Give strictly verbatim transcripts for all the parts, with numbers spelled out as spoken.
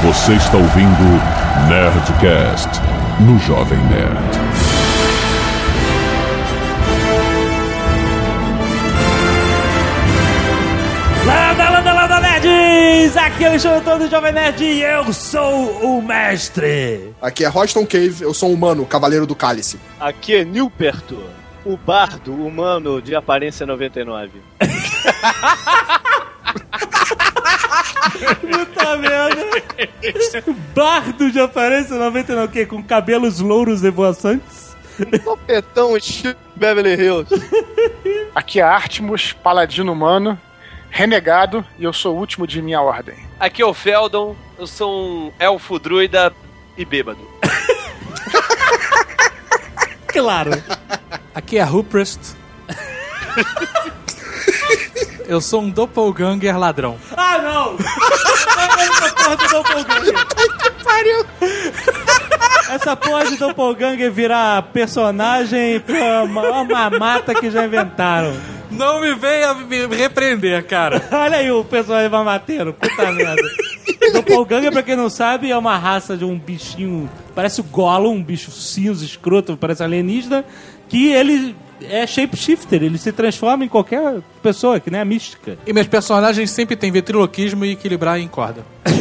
Você está ouvindo Nerdcast no Jovem Nerd. Landa, landa, landa, nerds! Aqui é o Alexandre Antônio do Jovem Nerd e eu sou o mestre. Aqui é Roston Cave, eu sou um humano, cavaleiro do cálice. Aqui é Nilperto, o bardo humano de aparência noventa e nove. Puta merda! Bardo de aparência noventa e nove, o quê? Com cabelos louros e voaçantes? Topetão estilo Beverly Hills. Aqui é Artemus, paladino humano, renegado, e eu sou o último de minha ordem. Aqui é o Feldon, eu sou um elfo druida e bêbado. Claro. Aqui é Ruprest. Eu sou um doppelganger ladrão. Ah, não! Essa porra de doppelganger. Pariu! Essa porra de doppelganger virar personagem foi uma mamata que já inventaram. Não me venha me repreender, cara. Olha aí o personagem mamateiro, puta merda. Doppelganger, pra quem não sabe, é uma raça de um bichinho, parece o Gollum, um bicho cinza, escroto, parece alienígena, que ele é shapeshifter, ele se transforma em qualquer pessoa, que nem a mística. E meus personagens sempre têm ventriloquismo e equilibrar em corda.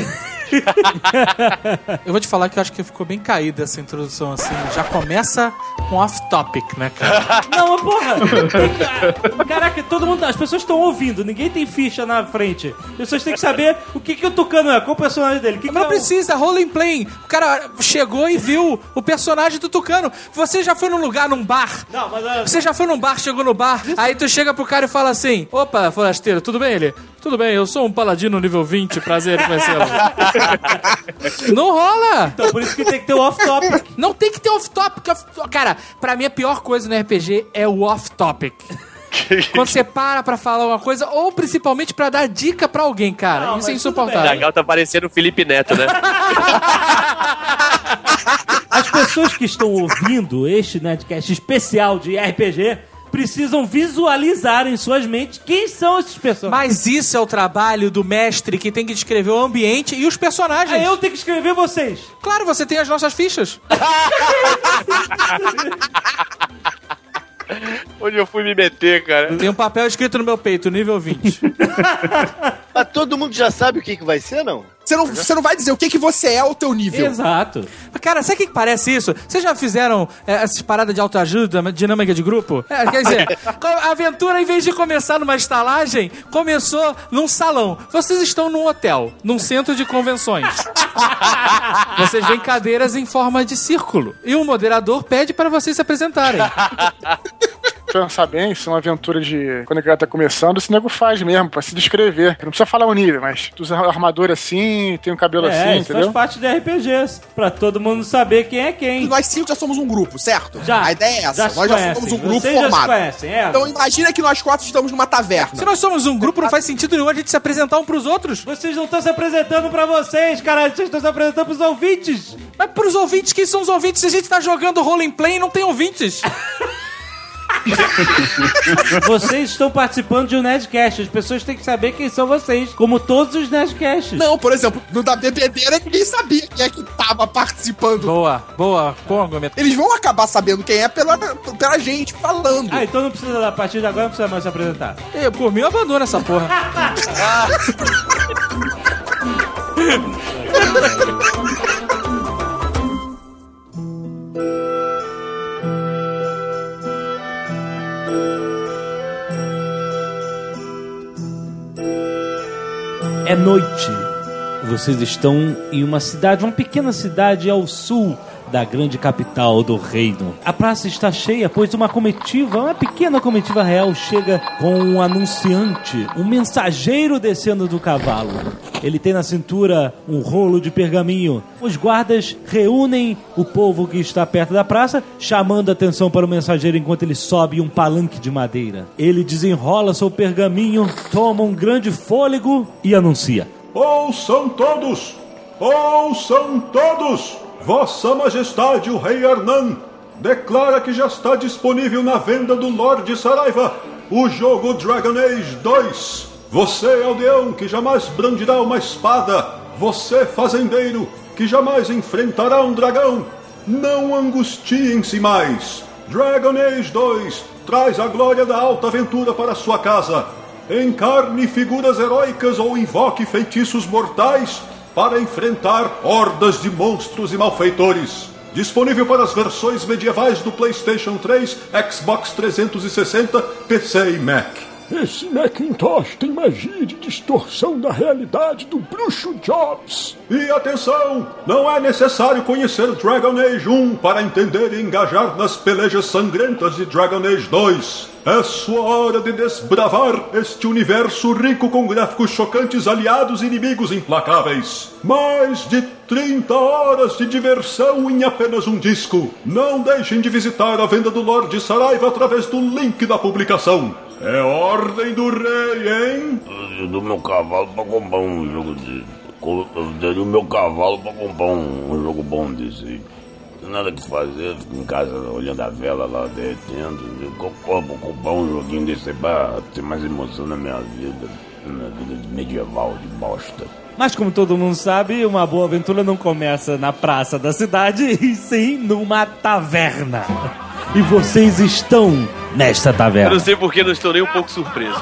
Eu vou te falar que eu acho que ficou bem caída essa introdução, assim. Já começa com off-topic, né, cara? Não, mas porra! Caraca, todo mundo, as pessoas estão ouvindo, ninguém tem ficha na frente. As pessoas têm que saber o que, que o Tucano é, qual o personagem dele. Que mas não que é precisa, role in play. O cara chegou e viu o personagem do Tucano. Você já foi num lugar, num bar? Não, mas... olha... Você já foi num bar, chegou no bar, aí tu chega pro cara e fala assim: opa, forasteiro, tudo bem? Ele: tudo bem, eu sou um paladino nível vinte, prazer em conhecê-lo. Não rola! Então por isso que tem que ter o off-topic. Não tem que ter off-topic. Off cara, pra mim a pior coisa no R P G é o off-topic. Quando você para pra falar uma coisa, ou principalmente pra dar dica pra alguém, cara. Não, isso é mas insuportável. O Zagal tá parecendo o Felipe Neto, né? As pessoas que estão ouvindo este Nerdcast especial de R P G precisam visualizar em suas mentes quem são esses personagens. Mas isso é o trabalho do mestre, que tem que descrever o ambiente e os personagens. Aí eu tenho que escrever vocês. Claro, você tem as nossas fichas. Onde eu fui me meter, cara? Tem um papel escrito no meu peito, nível vinte. Mas todo mundo já sabe o que, que vai ser, não? Você não, você não vai dizer o que, que você é ao teu nível. Exato. Cara, sabe o que, que parece isso? Vocês já fizeram é, essas paradas de autoajuda, dinâmica de grupo? É, quer dizer, a aventura, em vez de começar numa estalagem, começou num salão. Vocês estão num hotel, num centro de convenções. Vocês veem cadeiras em forma de círculo. E o moderador pede para vocês se apresentarem. Pensar bem, se é uma aventura de quando a galera tá começando, esse nego faz mesmo, pra se descrever. Não precisa falar o nível, mas tu usa armadura assim, tem um cabelo É, assim, isso entendeu? faz parte de R P Gs, pra todo mundo saber quem é quem. Nós cinco já somos um grupo, certo? Já. A ideia é essa. Já se nós já conhecem. somos um grupo Vocês já se formado. conhecem, é. Então imagina que nós quatro estamos numa taverna. Se nós somos um grupo, não faz sentido nenhum a gente se apresentar um pros outros. Vocês não estão se apresentando pra vocês, caralho. Vocês estão se apresentando pros ouvintes. Mas pros ouvintes, quem são os ouvintes? Se a gente tá jogando role in play, não tem ouvintes. Vocês estão participando de um Nerdcast. As pessoas têm que saber quem são vocês, como todos os Nerdcasts. Não, por exemplo, no da Bebedeira ninguém sabia quem é que tava participando. Boa, boa, bom argumento. Eles vão acabar sabendo quem é pela, pela gente falando. Ah, então não precisa, a partir de agora não precisa mais se apresentar. Eu, por mim, eu abandono essa porra. É noite. Vocês estão em uma cidade, uma pequena cidade ao sul da grande capital do reino. A praça está cheia, pois uma comitiva, uma pequena comitiva real chega com um anunciante, um mensageiro descendo do cavalo. Ele tem na cintura um rolo de pergaminho. Os guardas reúnem o povo que está perto da praça, chamando a atenção para o mensageiro enquanto ele sobe um palanque de madeira. Ele desenrola seu pergaminho, toma um grande fôlego e anuncia: Ouçam todos! Ouçam todos! Vossa Majestade, o Rei Hernan, declara que já está disponível na venda do Lorde Saraiva o jogo Dragon Age dois. Você, aldeão, que jamais brandirá uma espada, você, fazendeiro, que jamais enfrentará um dragão, não angustiem-se mais. Dragon Age dois traz a glória da alta aventura para sua casa. Encarne figuras heróicas ou invoque feitiços mortais para enfrentar hordas de monstros e malfeitores. Disponível para as versões medievais do PlayStation três, Xbox trezentos e sessenta, P C e Mac. Esse Macintosh tem magia de distorção da realidade do bruxo Jobs. E atenção, não é necessário conhecer Dragon Age um para entender e engajar nas pelejas sangrentas de Dragon Age dois. É sua hora de desbravar este universo rico com gráficos chocantes, aliados e inimigos implacáveis. Mais de trinta horas de diversão em apenas um disco. Não deixem de visitar a venda do Lorde Saraiva através do link da publicação. É ordem do rei, hein? Eu dou meu cavalo pra comprar um jogo de... Eu daria o meu cavalo pra comprar um, um jogo bom desse aí. Não tem nada que fazer, eu fico em casa olhando a vela lá derretendo. Eu vou comprar um joguinho desse aí pra ter mais emoção na minha vida. Na minha vida medieval de bosta. Mas como todo mundo sabe, uma boa aventura não começa na praça da cidade, e sim numa taverna. E vocês estão nesta taverna. Eu não sei porque não estou nem um pouco surpreso.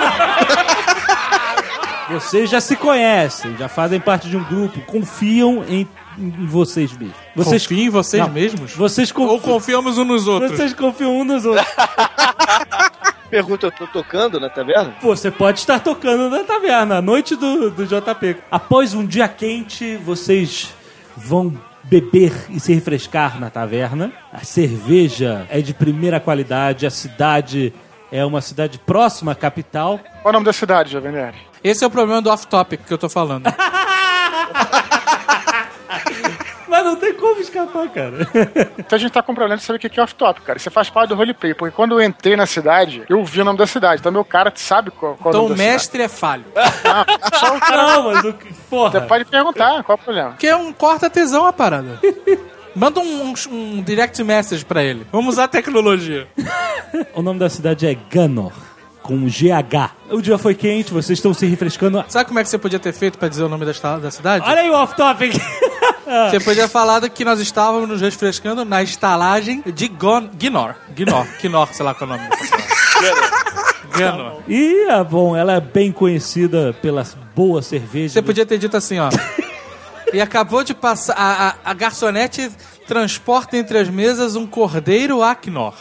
Vocês já se conhecem, já fazem parte de um grupo, confiam em, em vocês mesmos. Vocês confiam em vocês não, mesmos? Vocês confi... Ou confiamos uns nos outros? Vocês confiam uns nos outros. Pergunta, eu tô tocando na taverna? Você pode estar tocando na taverna, a noite do, do J P. Após um dia quente, vocês vão beber e se refrescar na taverna. A cerveja é de primeira qualidade, a cidade é uma cidade próxima à capital. Qual é o nome da cidade, Jovem Nerd? Esse é o problema do off-topic que eu tô falando. Mas não tem como escapar, cara. Então a gente tá com problema de saber o que é off-topic, cara. Isso faz parte do roleplay, porque quando eu entrei na cidade, eu vi o nome da cidade. Então meu cara sabe qual, qual então é o nome da cidade. Então o mestre é falho. Não, só o cara... Não, mas o que... Porra. Você pode perguntar, qual é o problema? Que é um corta-tesão a parada. Manda um, um, um direct message pra ele. Vamos usar a tecnologia. O nome da cidade é Ganor, com G H. O dia foi quente, vocês estão se refrescando. Sabe como é que você podia ter feito pra dizer o nome da, da cidade? Olha aí o off-topic. Você podia falar que nós estávamos nos refrescando na estalagem de Gon- Ginor. Ginor, Ginor, sei lá qual é o nome dessa cidade. Ganor. E, ah, bom, ela é bem conhecida pela boa cerveja. Você podia ter dito assim, ó. E acabou de passar... A, a, a garçonete transporta entre as mesas um cordeiro Aknor.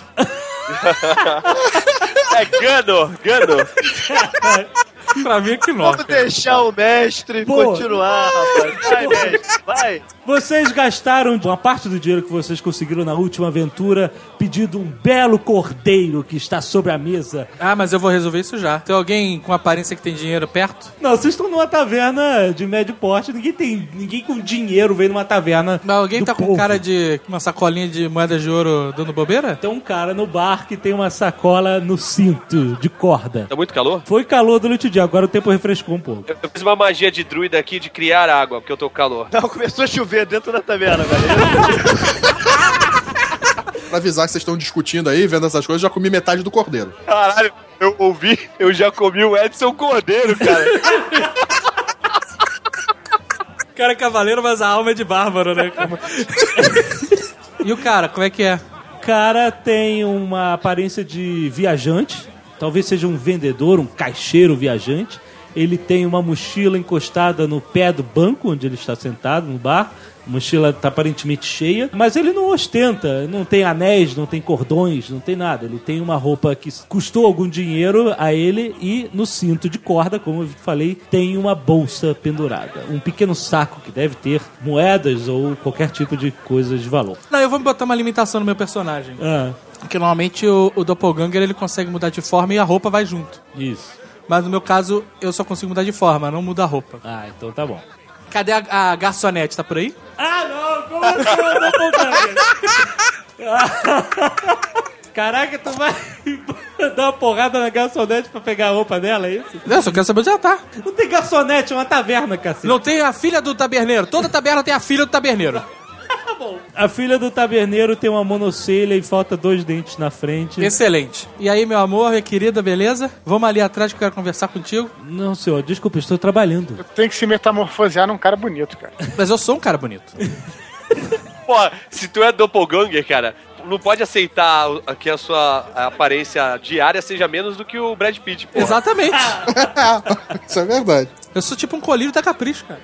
É Ganor, Ganor. Pra mim é Aknor. Vamos deixar o mestre Pô. continuar, rapaz. Vai, mestre, vai. Vocês gastaram uma parte do dinheiro que vocês conseguiram na última aventura pedindo um belo cordeiro que está sobre a mesa. Ah, mas eu vou resolver isso já. Tem alguém com aparência que tem dinheiro perto? Não, vocês estão numa taverna de médio porte. Ninguém tem, ninguém com dinheiro veio numa taverna. Mas alguém do tá povo. com cara de uma sacolinha de moedas de ouro dando bobeira? Tem um cara no bar que tem uma sacola no cinto de corda. Tá muito calor? Foi calor durante o dia, agora o tempo refrescou um pouco. Eu fiz uma magia de druida aqui de criar água, porque eu tô com calor. Não, começou a chover dentro da taverna, velho. Pra avisar que vocês estão discutindo aí, vendo essas coisas, já comi metade do cordeiro. Caralho, eu ouvi, eu já comi o Edson Cordeiro, cara. O cara é cavaleiro, mas a alma é de bárbaro, né? E o cara, como é que é? O cara tem uma aparência de viajante, talvez seja um vendedor, um caixeiro viajante. Ele tem uma mochila encostada no pé do banco onde ele está sentado no bar. A mochila está aparentemente cheia, mas ele não ostenta, não tem anéis, não tem cordões, não tem nada. Ele tem uma roupa que custou algum dinheiro a ele e no cinto de corda, como eu falei, tem uma bolsa pendurada. Um pequeno saco que deve ter moedas ou qualquer tipo de coisa de valor. Não, eu vou botar uma limitação no meu personagem. Ah, Porque normalmente o, o Doppelganger ele consegue mudar de forma e a roupa vai junto. isso. Mas no meu caso, eu só consigo mudar de forma, não muda a roupa. Ah, então tá bom. Cadê a, a garçonete? Tá por aí? Ah, não! Como assim eu não vou Caraca, tu vai dar uma porrada na garçonete pra pegar a roupa dela, é isso? Não, só quero saber onde ela tá. Não tem garçonete, é uma taverna, cacete. Não tem a filha do taberneiro. Toda taberna tem a filha do taberneiro. bom. A filha do taberneiro tem uma monocelha e falta dois dentes na frente. Excelente. E aí, meu amor, minha querida, beleza? Vamos ali atrás que eu quero conversar contigo. Não, senhor, desculpa, estou trabalhando. Tem que se metamorfosear num cara bonito, cara. Mas eu sou um cara bonito. Pô, se tu é doppelganger, cara, não pode aceitar que a sua aparência diária seja menos do que o Brad Pitt, pô. Exatamente. Isso é verdade. Eu sou tipo um colírio da Capricho, cara.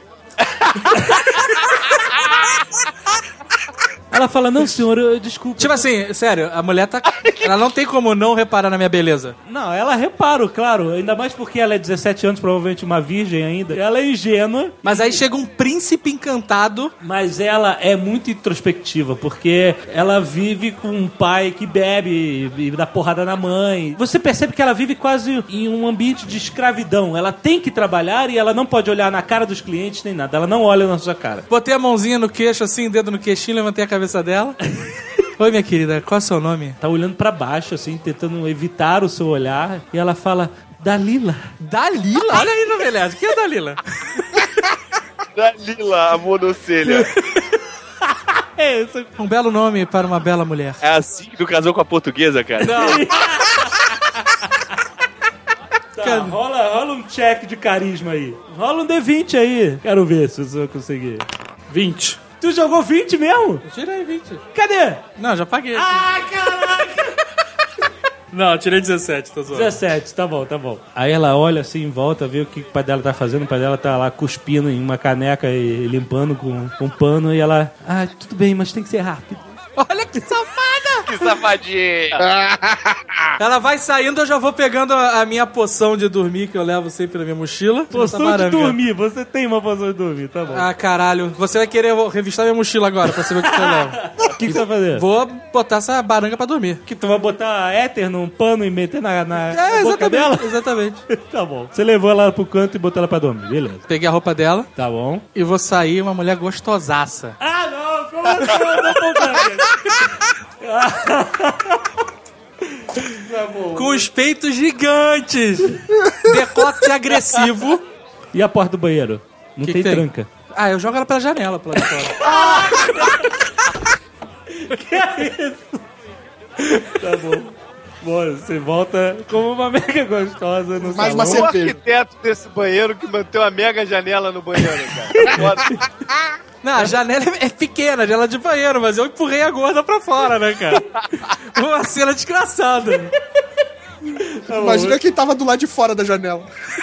Ela fala, não, senhor, eu, desculpa. Tipo assim, sério, a mulher tá... Ela não tem como não reparar na minha beleza. Não, ela repara, claro. Ainda mais porque ela é dezessete anos, provavelmente uma virgem ainda. Ela é ingênua. Mas aí chega um príncipe encantado. Mas ela é muito introspectiva, porque ela vive com um pai que bebe e dá porrada na mãe. Você percebe que ela vive quase em um ambiente de escravidão. Ela tem que trabalhar e ela não pode olhar na cara dos clientes nem nada. Ela não olha na sua cara. Botei a mãozinha no queixo, assim, dedo no queixinho, levantei a cabeça dela. Oi, minha querida, qual é o seu nome? Tá olhando pra baixo, assim, tentando evitar o seu olhar. E ela fala, Dalila. Dalila? Olha aí, novelete. Quem é Dalila? Dalila, a monocelha. É isso. Um belo nome para uma bela mulher. É assim que tu casou com a portuguesa, cara? Não. Tá, rola, rola um check de carisma aí. Rola um D vinte aí. Quero ver se você vai conseguir. vinte. Tu jogou vinte mesmo? Eu tirei vinte. Cadê? Não, já paguei. Ah, caraca! Não, eu tirei dezessete, tô zoando. dezessete, tá bom, tá bom. Aí ela olha assim em volta, vê o que o pai dela tá fazendo. O pai dela tá lá cuspindo em uma caneca e limpando com, com um pano. E ela, ah, tudo bem, mas tem que ser rápido. Olha que safada! Que safadinha! Ela vai saindo, eu já vou pegando a, a minha poção de dormir, que eu levo sempre na minha mochila. Poção de dormir, você tem uma poção de dormir, tá bom. Ah, caralho. Você vai querer revistar minha mochila agora pra saber o que eu levo. O que, que você vai fazer? Vou botar essa baranga pra dormir. Que tu vai botar éter num pano e meter na, na, É, na boca dela? Exatamente. Tá bom. Você levou ela pro canto e botou ela pra dormir, beleza. Peguei a roupa dela. Tá bom. E vou sair uma mulher gostosaça. Ah, não! Como assim? Eu não tô Tá bom. Com os peitos gigantes. Decote agressivo. E a porta do banheiro? Não Que tem, que tem? tranca. Ah, eu jogo ela pela janela, pela de fora. Que é isso? Tá bom. Bom, você volta como uma mega gostosa no Mais salão. uma O cerveja. arquiteto desse banheiro que manteve uma mega janela no banheiro, cara. Foda. Não, a janela é pequena, a janela de banheiro, mas eu empurrei a gorda pra fora, né, cara? Uma cena desgraçada. Imagina quem tava do lado de fora da janela.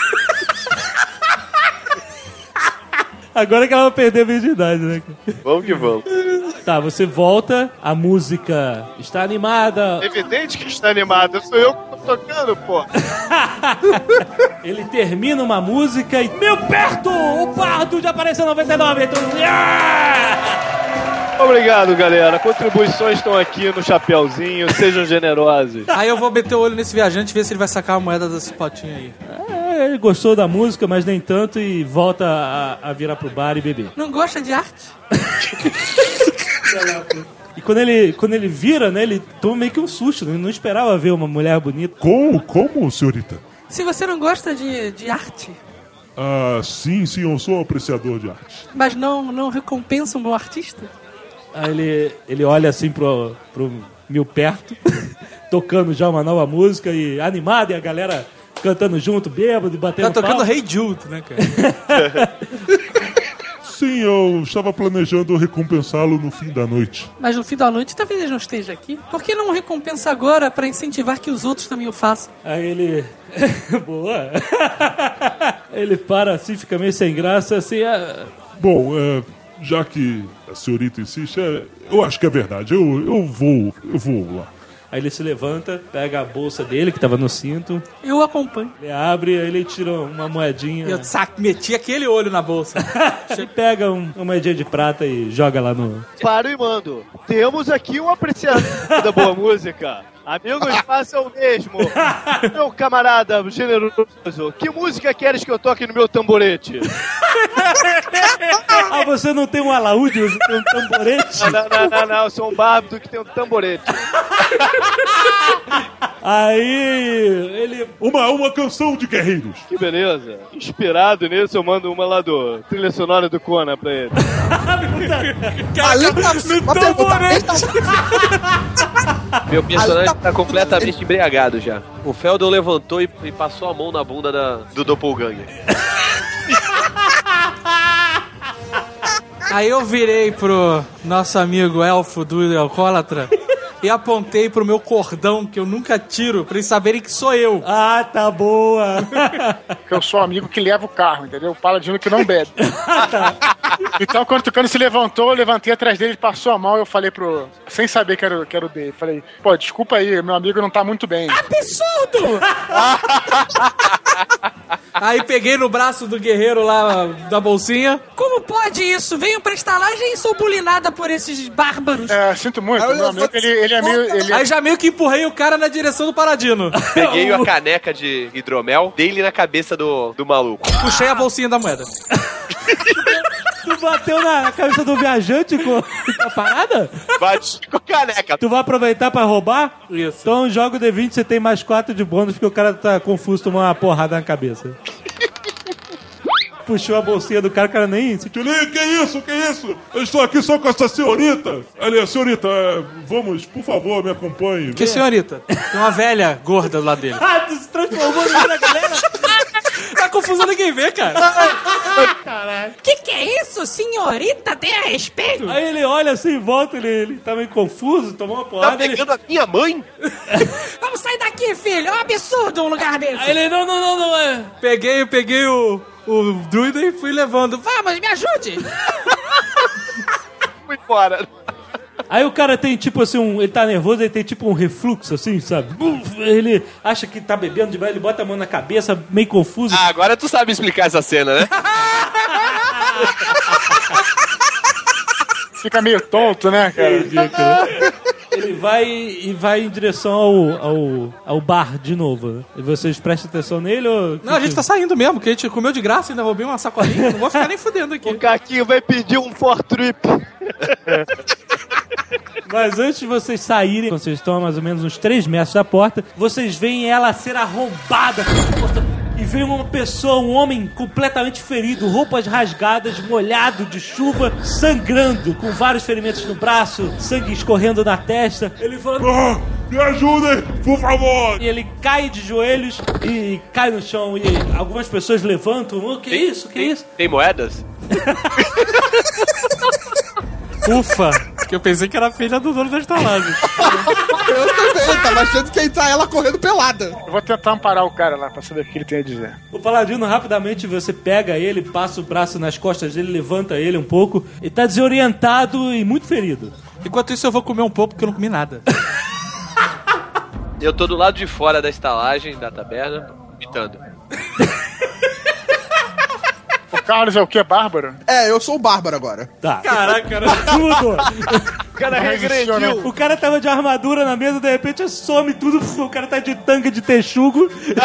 Agora que ela vai perder a virgindade, né? Vamos que vamos. Tá, você volta, a música está animada. Evidente que está animado. Sou eu que tô tocando, pô. Ele termina uma música e... Meu perto! O pardo de Aparência noventa e nove! Então... Yeah! Obrigado, galera. Contribuições estão aqui no chapeuzinho. Sejam generosos. Aí eu vou meter o olho nesse viajante e ver se ele vai sacar a moeda desse potinho aí. É, ele gostou da música, mas nem tanto, e volta a, a virar pro bar e beber. Não gosta de arte? E quando ele, quando ele vira, né, ele toma meio que um susto, né? Ele não esperava ver uma mulher bonita. Como, como, senhorita? Se você não gosta de, de arte, Ah, sim, sim, eu sou apreciador de arte. mas não, não recompensa um bom artista? Aí ele, ele olha assim pro, pro Mil Perto, tocando já uma nova música e animado, e a galera cantando junto, bêbado e batendo Tá tocando palma. Hey Jude, né, cara? Sim, eu estava planejando recompensá-lo no fim da noite. Mas no fim da noite talvez ele não esteja aqui. Por que não recompensa agora pra incentivar que os outros também o façam? Aí ele... Boa! Ele para assim, fica meio sem graça, assim... ah, Bom, é, já que a senhorita insiste, é, eu acho que é verdade. Eu, eu vou, eu vou lá. Aí ele se levanta, pega a bolsa dele, que tava no cinto, Eu o acompanho. ele abre, aí ele tira uma moedinha. Eu sac, meti aquele olho na bolsa. Ele pega um, uma moedinha de prata e joga lá no... Paro e mando. Temos aqui um apreciador da boa música. Amigos, façam o mesmo. Meu camarada generoso, que música queres que eu toque no meu tamborete? Ah, você não tem um alaúde, você tem um tamborete? Não, não, não, não, não, eu sou um bárbaro que tem um tamborete. Aí ele... Uma, uma canção de guerreiros. Que beleza. Inspirado nisso, eu mando uma lá do trilha sonora do Conan pra ele. Além da uma pergunta bem Meu personagem tá completamente embriagado já. O Feldon levantou e, e passou a mão na bunda da, do Doppelganger. Aí eu virei pro nosso amigo elfo do Alcoólatra e apontei pro meu cordão, que eu nunca tiro, pra eles saberem que sou eu. Ah, tá boa. Que eu sou o amigo que leva o carro, entendeu? O paladino que não bebe. Então, quando o Tucano se levantou, eu levantei atrás dele, passou a mão e eu falei pro... Sem saber que era, que era o dele. Falei, pô, desculpa aí, meu amigo não tá muito bem. Absurdo! Aí peguei no braço do guerreiro lá, da bolsinha. Como pode isso? Venho pra estalagem e sou bulinada por esses bárbaros. É, sinto muito, Aí eu meu amigo, levanto- ele, ele é meio... Ele é... Aí já meio que empurrei o cara na direção do Paladino. Peguei a caneca de hidromel, dei-lhe na cabeça do, do maluco. Puxei a bolsinha da moeda. Tu bateu na, na cabeça do viajante com, com a parada? Bati com a caneca. Tu vai aproveitar pra roubar? Isso. Então joga o D vinte, você tem mais quatro de bônus, porque o cara tá confuso, tomou uma porrada na cabeça. Puxou a bolsinha do cara, o cara nem sentiu. Que, que isso, que isso? Eu estou aqui só com essa senhorita. Ali, senhorita, é, vamos, por favor, me acompanhe. Que senhorita? Tem uma velha gorda do lado dele. Ah, tu se transformou na galera? Tá confusão, ninguém vê, cara. Que que é isso, senhorita? Tenha respeito. Aí ele olha assim em volta, ele, ele tá meio confuso, tomou uma Tá porrada. ele... pegando a minha mãe? Vamos sair daqui, filho. É um absurdo um lugar desse. Aí ele, não, não, não, não é. Peguei, peguei o, o druida e fui levando. Vamos, me ajude. Fui fora. Aí o cara tem tipo assim, um, ele tá nervoso, ele tem tipo um refluxo assim, sabe? Ele acha que tá bebendo demais, ele bota a mão na cabeça, meio confuso. Ah, agora tu sabe explicar essa cena, né? Fica meio tonto, né, cara? Ele vai e vai em direção ao, ao, ao bar de novo, né? E vocês prestam atenção nele ou... Não, a gente tá saindo mesmo, porque a gente comeu de graça e ainda roubei uma sacolinha. Não vou ficar nem fudendo aqui. O Caquinho vai pedir um for trip. Mas antes de vocês saírem, quando vocês estão a mais ou menos uns três metros da porta, vocês veem ela ser arrombada pela porta. E vem uma pessoa, um homem completamente ferido, roupas rasgadas, molhado de chuva, sangrando, com vários ferimentos no braço, sangue escorrendo na testa. Ele fala... Ah, me ajudem, por favor. E ele cai de joelhos e cai no chão. E algumas pessoas levantam. O que é isso? O que é isso? Tem moedas? Ufa, que eu pensei que era a filha do dono da estalagem. Eu também, tava achando que ia entrar ela correndo pelada. Eu vou tentar amparar o cara lá pra saber o que ele tem a dizer. O Paladino, rapidamente, você pega ele, passa o braço nas costas dele, levanta ele um pouco. Ele tá desorientado e muito ferido. Enquanto isso eu vou comer um pouco porque eu não comi nada. Eu tô do lado de fora da estalagem, da taberna, imitando. O Carlos é o quê? Bárbaro? É, eu sou o Bárbaro agora. Tá. Caraca, cara. Tudo. O cara regrediu. O cara tava de armadura na mesa, de repente some tudo. O cara tá de tanga de texugo.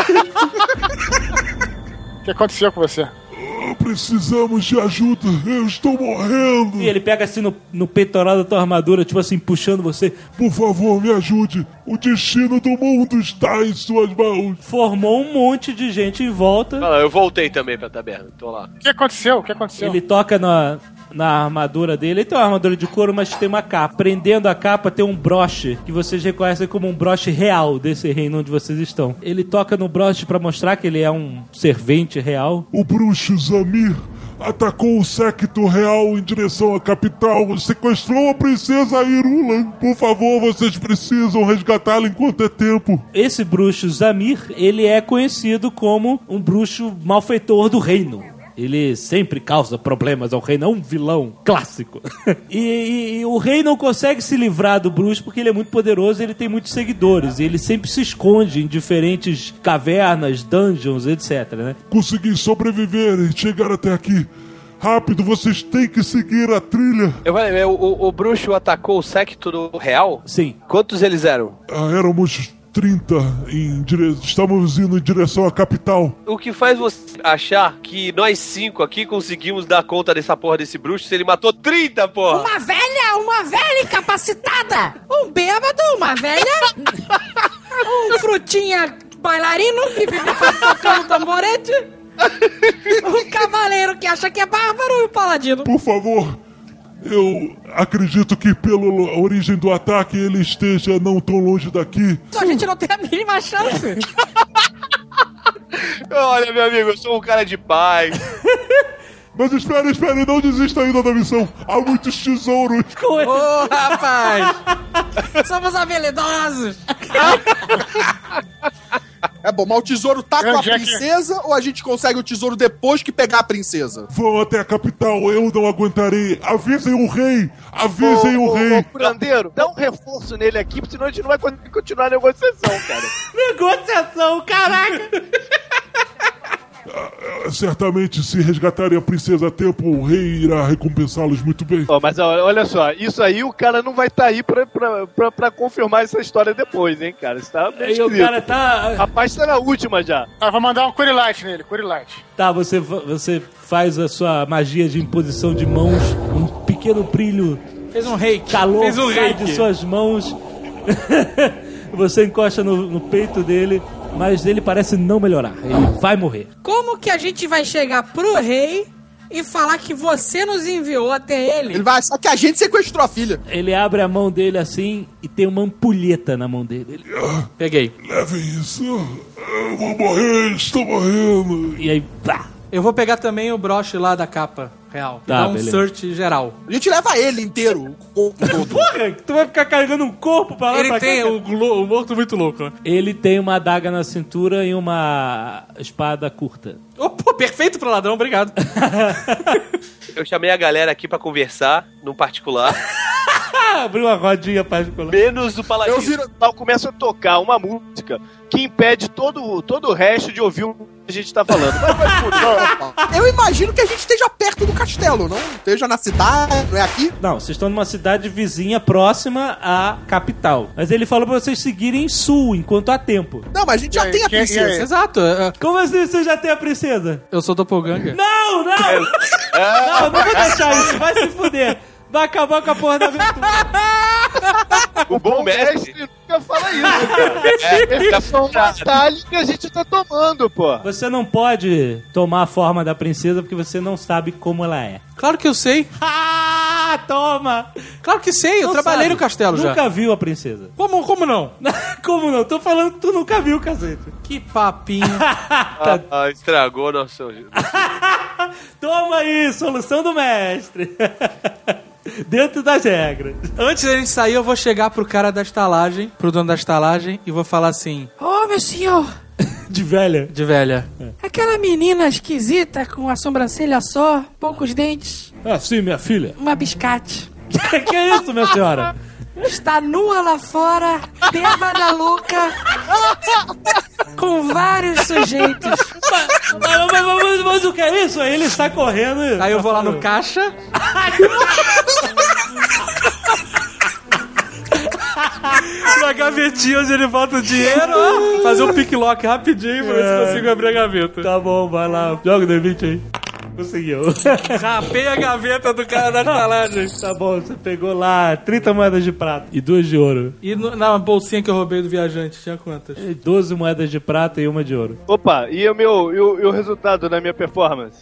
O que aconteceu com você? Precisamos de ajuda, eu estou morrendo. E ele pega assim no, no peitoral da tua armadura, tipo assim, puxando você. Por favor, me ajude. O destino do mundo está em suas mãos. Formou um monte de gente em volta. Fala, eu voltei também pra taberna, tô lá. O que aconteceu? O que aconteceu? Ele toca na, na armadura dele. Ele tem uma armadura de couro, mas tem uma capa. Prendendo a capa tem um broche, que vocês reconhecem como um broche real desse reino onde vocês estão. Ele toca no broche pra mostrar que ele é um servente real. O bruxo Zamir atacou o séquito real em direção à capital, sequestrou a princesa Irulan. Por favor, vocês precisam resgatá-la enquanto é tempo. Esse bruxo Zamir, ele é conhecido como um bruxo malfeitor do reino. Ele sempre causa problemas ao reino, é um vilão clássico. E, e, e o rei não consegue se livrar do bruxo porque ele é muito poderoso e ele tem muitos seguidores. E ele sempre se esconde em diferentes cavernas, dungeons, etcétera, né? Consegui sobreviver e chegar até aqui. Rápido, vocês têm que seguir a trilha. Eu falei, o, o, o bruxo atacou o séquito do real? Sim. Quantos eles eram? Ah, éramos trinta, em dire... estamos indo em direção à capital. O que faz você achar que nós cinco aqui conseguimos dar conta dessa porra desse bruxo se ele matou trinta, porra? Uma velha, uma velha incapacitada. Um bêbado, uma velha. Um frutinha bailarino que vive tocando tamborete. Um cavaleiro que acha que é bárbaro e um paladino. Por favor, eu acredito que pela origem do ataque ele esteja não tão longe daqui. A gente não tem a mínima chance. Olha, meu amigo, eu sou um cara de paz. Mas espere, espere, não desista ainda da missão. Há muitos tesouros. Ô, oh, rapaz! Somos habilidosos. É bom, mas o tesouro tá com a princesa ou a gente consegue o tesouro depois que pegar a princesa? Vão até a capital, eu não aguentarei. Avisem o rei, avisem ô, o ô, rei. Ô, curandeiro, dá um reforço nele aqui, senão a gente não vai conseguir continuar a negociação, cara. Negociação, caraca! Certamente, se resgatarem a princesa a tempo, o rei irá recompensá-los muito bem. Oh, mas olha só, isso aí o cara não vai estar tá aí pra, pra, pra, pra confirmar essa história depois, hein, cara? Isso tá bem escrito. O cara tá... Rapaz, tá na última já. Ah, vou mandar um Curry Light nele, Curry Light. Tá, você, você faz a sua magia de imposição de mãos, um pequeno brilho. Fez um reiki. Calor Fez um sai reiki. de suas mãos. Você encosta no, no peito dele, mas ele parece não melhorar. Ele vai morrer. Como que a gente vai chegar pro rei e falar que você nos enviou até ele? Ele vai achar que a gente sequestrou a filha. Ele abre a mão dele assim e tem uma ampulheta na mão dele. Ele... Peguei. Levem isso. Eu vou morrer, estou morrendo. E aí, pá. Eu vou pegar também o broche lá da capa real. Tá, Dá um beleza. search geral. A gente leva ele inteiro, o corpo todo. Porra, tu vai ficar carregando um corpo pra lá Ele pra tem cá? o, glo- o morto muito louco, né? Ele tem uma adaga na cintura e uma espada curta. Oh, pô, perfeito pro ladrão, obrigado. Eu chamei a galera aqui pra conversar, num particular. Abriu uma rodinha particular. Menos o paladino. Eu viro, eu começo a tocar uma música que impede todo, todo o resto de ouvir o que a gente tá falando. Mas, mas, puta, Eu imagino que a gente esteja perto do castelo, não? Esteja na cidade, não é aqui? Não, vocês estão numa cidade vizinha próxima à capital. Mas ele falou pra vocês seguirem sul enquanto há tempo. Não, mas a gente já aí, tem a quem- e princesa. aí? Exato. é- é- Como assim você já tem a princesa? Eu sou doppelganger. Não, não! Não, não vou deixar isso, vai se fuder. Vai acabar com a porra da aventura. o bom mestre nunca fala isso, cara. É, é só um atalho que a gente tá tomando, pô. Você não pode tomar a forma da princesa porque você não sabe como ela é. Claro que eu sei. Ah, toma! Claro que sei, eu Não trabalhei sabe. no castelo já. Nunca viu a princesa. Como, como não? Como não? Tô falando que tu nunca viu, cacete. Que papinho. Ah, ah, estragou nosso... Toma aí, solução do mestre. Dentro das regras. Antes da gente sair, eu vou chegar pro cara da estalagem, pro dono da estalagem, e vou falar assim, Ô, oh, meu senhor, De velha. de velha. aquela menina esquisita com a sobrancelha só, poucos dentes, Ah, sim, minha filha. uma biscate. Que, que é isso, minha senhora? Está nua lá fora, bêbada louca, com vários sujeitos. Mas, mas, mas, mas, mas o que é isso? Aí ele está correndo. e- Aí eu vou lá no caixa. Na gavetinha onde ele bota o dinheiro, ó, fazer um pick lock rapidinho pra ver se consigo abrir a gaveta. Tá bom, vai lá. Joga o D vinte aí. Conseguiu. Rapei a gaveta do cara da estalagem. Tá bom, você pegou lá trinta moedas de prata e duas de ouro. E no- na bolsinha que eu roubei do viajante, tinha quantas? E doze moedas de prata e uma de ouro. Opa, e o meu e o, e o resultado da minha performance?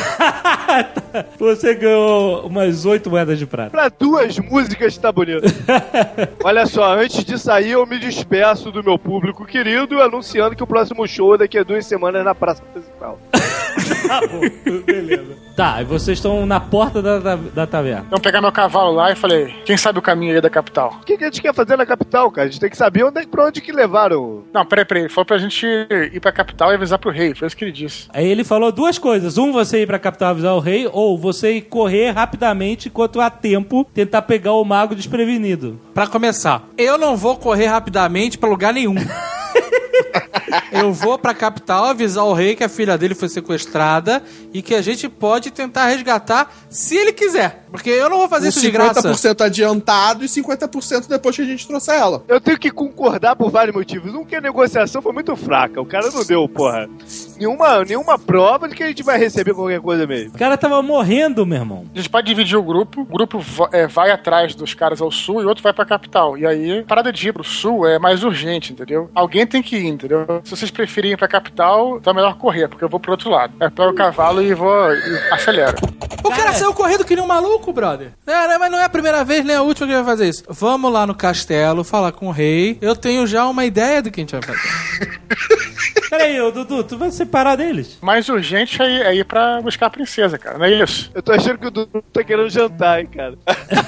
Você ganhou umas oito moedas de prata. Pra duas músicas tá bonito. Olha só, antes de sair eu me despeço do meu público querido, anunciando que o próximo show é daqui a duas semanas na praça principal. Tá bom, beleza. Tá, e vocês estão na porta da, da, da taverna. Então pegar meu cavalo lá e falei, quem sabe o caminho aí da capital? O que, que a gente quer fazer na capital, cara? A gente tem que saber onde, pra onde que levaram. Não, peraí, peraí. Ele falou pra gente ir pra capital e avisar pro rei. Foi isso que ele disse. Aí ele falou duas coisas. Um, você ir pra capital avisar o rei, ou você ir correr rapidamente enquanto há tempo tentar pegar o mago desprevenido. Pra começar, eu não vou correr rapidamente pra lugar nenhum. Eu vou pra capital avisar o rei que a filha dele foi sequestrada e que a gente pode tentar resgatar se ele quiser. Porque eu não vou fazer Com isso de cinquenta graça. por cento adiantado e cinquenta por cento depois que a gente trouxer ela. Eu tenho que concordar por vários motivos. Um, que a negociação foi muito fraca. O cara não deu, porra, nenhuma, nenhuma prova de que a gente vai receber qualquer coisa mesmo. O cara tava morrendo, meu irmão. A gente pode dividir o grupo. O grupo va- é, vai atrás dos caras ao sul e o outro vai pra capital. E aí, a parada de ir pro sul é mais urgente, entendeu? Alguém tem que ir, entendeu? Se vocês preferirem ir pra capital, então é melhor correr, porque eu vou pro outro lado. Eu pego o cavalo e vou... E acelero. O cara saiu correndo que nem um maluco, brother. É, né, mas não é a primeira vez nem a última que ele vai fazer isso. Vamos lá no castelo, falar com o rei. Eu tenho já uma ideia do que a gente vai fazer. Peraí, ô Dudu, tu vai separar deles? Mais urgente é ir, é ir pra buscar a princesa, cara. Não é isso? Eu tô achando que o Dudu tá querendo jantar, hein, cara.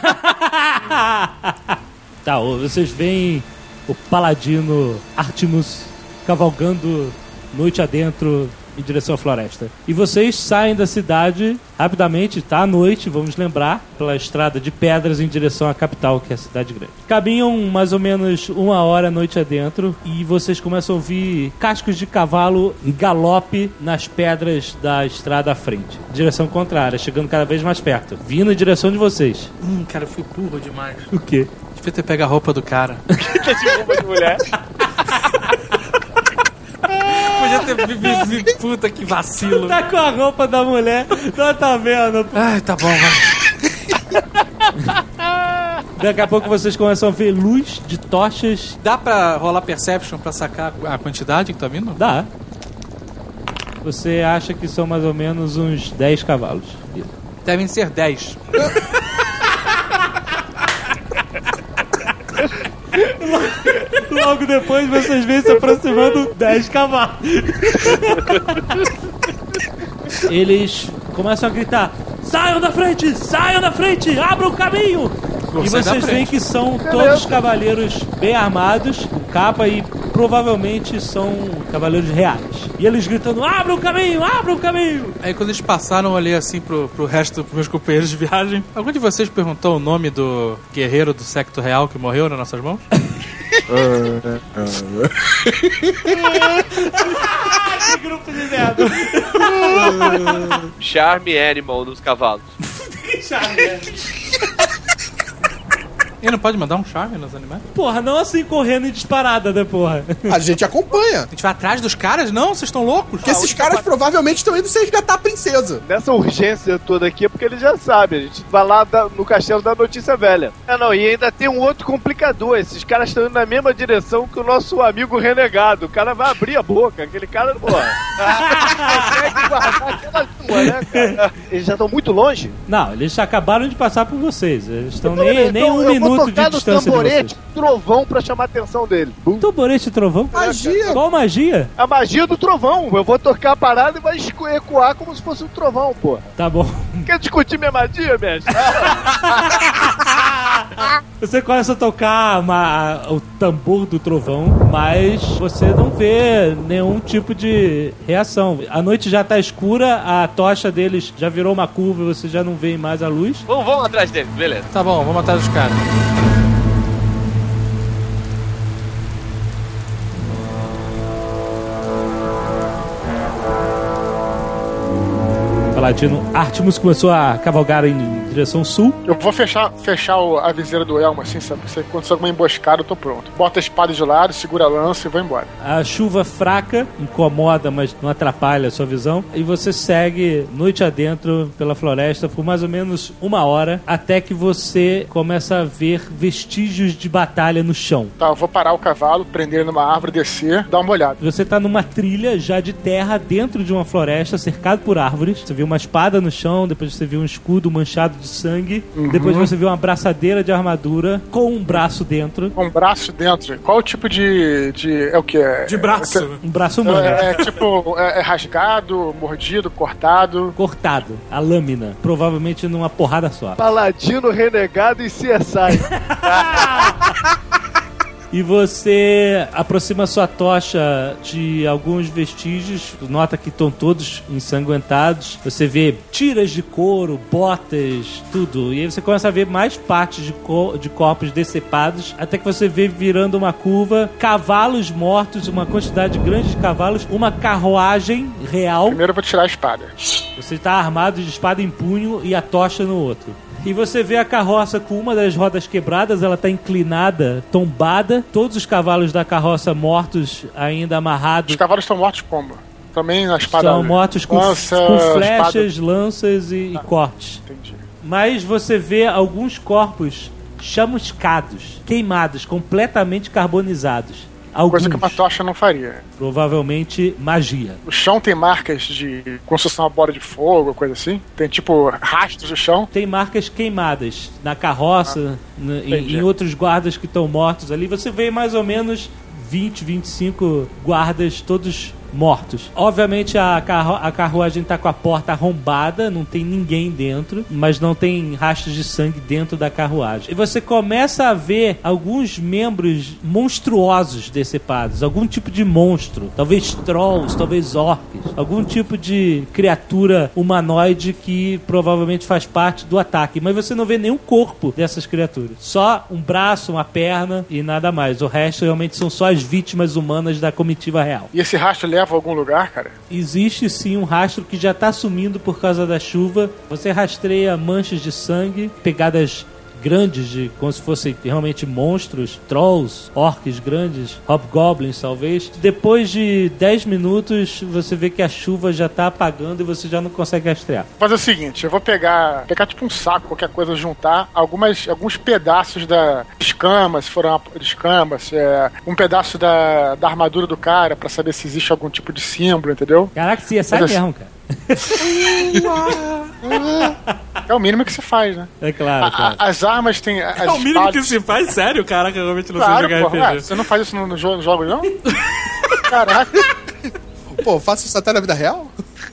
Tá, ô, vocês veem o paladino Artemus cavalgando noite adentro em direção à floresta. E vocês saem da cidade rapidamente, tá à noite, vamos lembrar, pela estrada de pedras em direção à capital, que é a cidade grande. Caminham mais ou menos uma hora noite adentro e vocês começam a ouvir cascos de cavalo em galope nas pedras da estrada à frente. Direção contrária, chegando cada vez mais perto. Vindo em direção de vocês. Hum, cara, eu fui burro demais. O quê? Devia ter pego a roupa do cara. Tá de roupa de mulher. Podia ter... vi- vi- vi- Puta, que vacilo. Tá com a roupa da mulher, não tá vendo? Ai, tá bom, vai. Daqui a pouco vocês começam a ver luz de tochas. Dá pra rolar Perception pra sacar a quantidade que tá vindo? Dá. Você acha que são mais ou menos uns dez cavalos. Devem ser dez. Logo depois vocês veem se aproximando dez cavalos. Eles começam a gritar: saiam da frente! Saiam da frente! Abram o caminho! Vou E sair da vocês frente. veem que são todos cavaleiros bem armados, com capa, e provavelmente são cavaleiros reais. E eles gritando: abram o caminho! Abram o caminho! Aí quando eles passaram, eu olhei assim pro, pro resto dos meus companheiros de viagem. Algum de vocês perguntou o nome do guerreiro do secto real que morreu nas nossas mãos? Que grupo de merda! Charme Animal nos cavalos. Ele não pode mandar um charme nos animais? Porra, não assim correndo em disparada, né, porra? A gente acompanha. A gente vai atrás dos caras? Não, vocês estão loucos? Porque esses caras provavelmente estão indo se resgatar a princesa. Nessa urgência toda aqui é porque ele já sabe. A gente vai lá da- no castelo da notícia velha. É, não, e ainda tem um outro complicador. Esses caras estão indo na mesma direção que o nosso amigo renegado. O cara vai abrir a boca. Aquele cara, porra. Consegue guardar aquela língua, né, cara? Eles já estão muito longe? Não, eles acabaram de passar por vocês. Eles estão Então, nem, então, nem um eu minuto vou de tocar no distância de tamborete, vocês. trovão pra chamar a atenção dele. Tamborete e trovão? Magia. Qual magia? A magia do trovão. Eu vou tocar a parada e vai esco- ecoar como se fosse um trovão, porra. Tá bom. Quer discutir minha magia, mestre? Você começa a tocar uma- o tambor do trovão, mas você não vê nenhum tipo de reação. A noite já tá escura, a tocha deles já virou uma curva e você já não vê mais a luz. Vamos, vamos atrás dele, beleza. Tá bom, vamos atrás dos caras. O paladino Artemus começou a cavalgar em direção sul. Eu vou fechar, fechar o- a viseira do elmo, assim, sabe? Se acontecer alguma emboscada, eu tô pronto. Bota a espada de lado, segura a lança e vou embora. A chuva fraca incomoda, mas não atrapalha a sua visão. E você segue noite adentro pela floresta por mais ou menos uma hora, até que você começa a ver vestígios de batalha no chão. Tá, eu vou parar o cavalo, prender ele numa árvore, descer, dar uma olhada. Você tá numa trilha já de terra dentro de uma floresta, cercado por árvores. Você viu uma espada no chão, depois você viu um escudo manchado de sangue, Uhum. depois você viu uma braçadeira de armadura com um braço dentro. Um braço dentro. Qual o tipo de. de é o que? É, De braço. Um braço humano. É, é tipo. É, é rasgado, mordido, cortado. Cortado. A lâmina. Provavelmente numa porrada só. Paladino, renegado e C S I. E você aproxima sua tocha de alguns vestígios, nota que estão todos ensanguentados. Você vê tiras de couro, botas, tudo. E aí você começa a ver mais partes de, co de corpos decepados, até que você vê virando uma curva, cavalos mortos, uma quantidade grande de cavalos, uma carruagem real. Primeiro eu vou tirar a espada. Você está armado de espada em punho e a tocha no outro. E você vê a carroça com uma das rodas quebradas, ela está inclinada, tombada. Todos os cavalos da carroça mortos, ainda amarrados. Os cavalos estão mortos como? também na espada. São mortos com, lança, com flechas, espada... lanças e, e cortes. Entendi. Mas você vê alguns corpos chamuscados, queimados, completamente carbonizados. Alguns. Coisa que uma tocha não faria. Provavelmente magia. O chão tem marcas de construção a bola de fogo, coisa assim? Tem tipo rastros do chão? Tem marcas queimadas na carroça, ah, no, em, em outros guardas que estão mortos ali. Você vê mais ou menos vinte, vinte e cinco guardas todos mortos. Obviamente a, carru a carruagem tá com a porta arrombada, não tem ninguém dentro, mas não tem rastros de sangue dentro da carruagem. E você começa a ver alguns membros monstruosos decepados, algum tipo de monstro, talvez trolls, talvez orcs, algum tipo de criatura humanoide que provavelmente faz parte do ataque, mas você não vê nenhum corpo dessas criaturas. Só um braço, uma perna e nada mais. O resto realmente são só as vítimas humanas da comitiva real. E esse rastro leva a algum lugar, cara? Existe sim um rastro que já está sumindo por causa da chuva. Você rastreia manchas de sangue, pegadas grandes, de como se fossem realmente monstros, trolls, orcs grandes, hobgoblins talvez. Depois de dez minutos, você vê que a chuva já está apagando e você já não consegue rastrear. Vou fazer o seguinte, eu vou pegar, pegar tipo um saco, qualquer coisa, juntar algumas, alguns pedaços da escama, se foram escamas, é, um pedaço da, da armadura do cara pra saber se existe algum tipo de símbolo, entendeu? Caraca, se sai mesmo, cara. É o mínimo que se faz, né? É claro, claro. A, as armas têm... As é o mínimo espadas... que se faz? Sério? Caraca, eu realmente não claro, sei jogar porra, R P G. Ué, você não faz isso no, no jogo, no jogo, não? Caraca. Pô, faço isso até na vida real?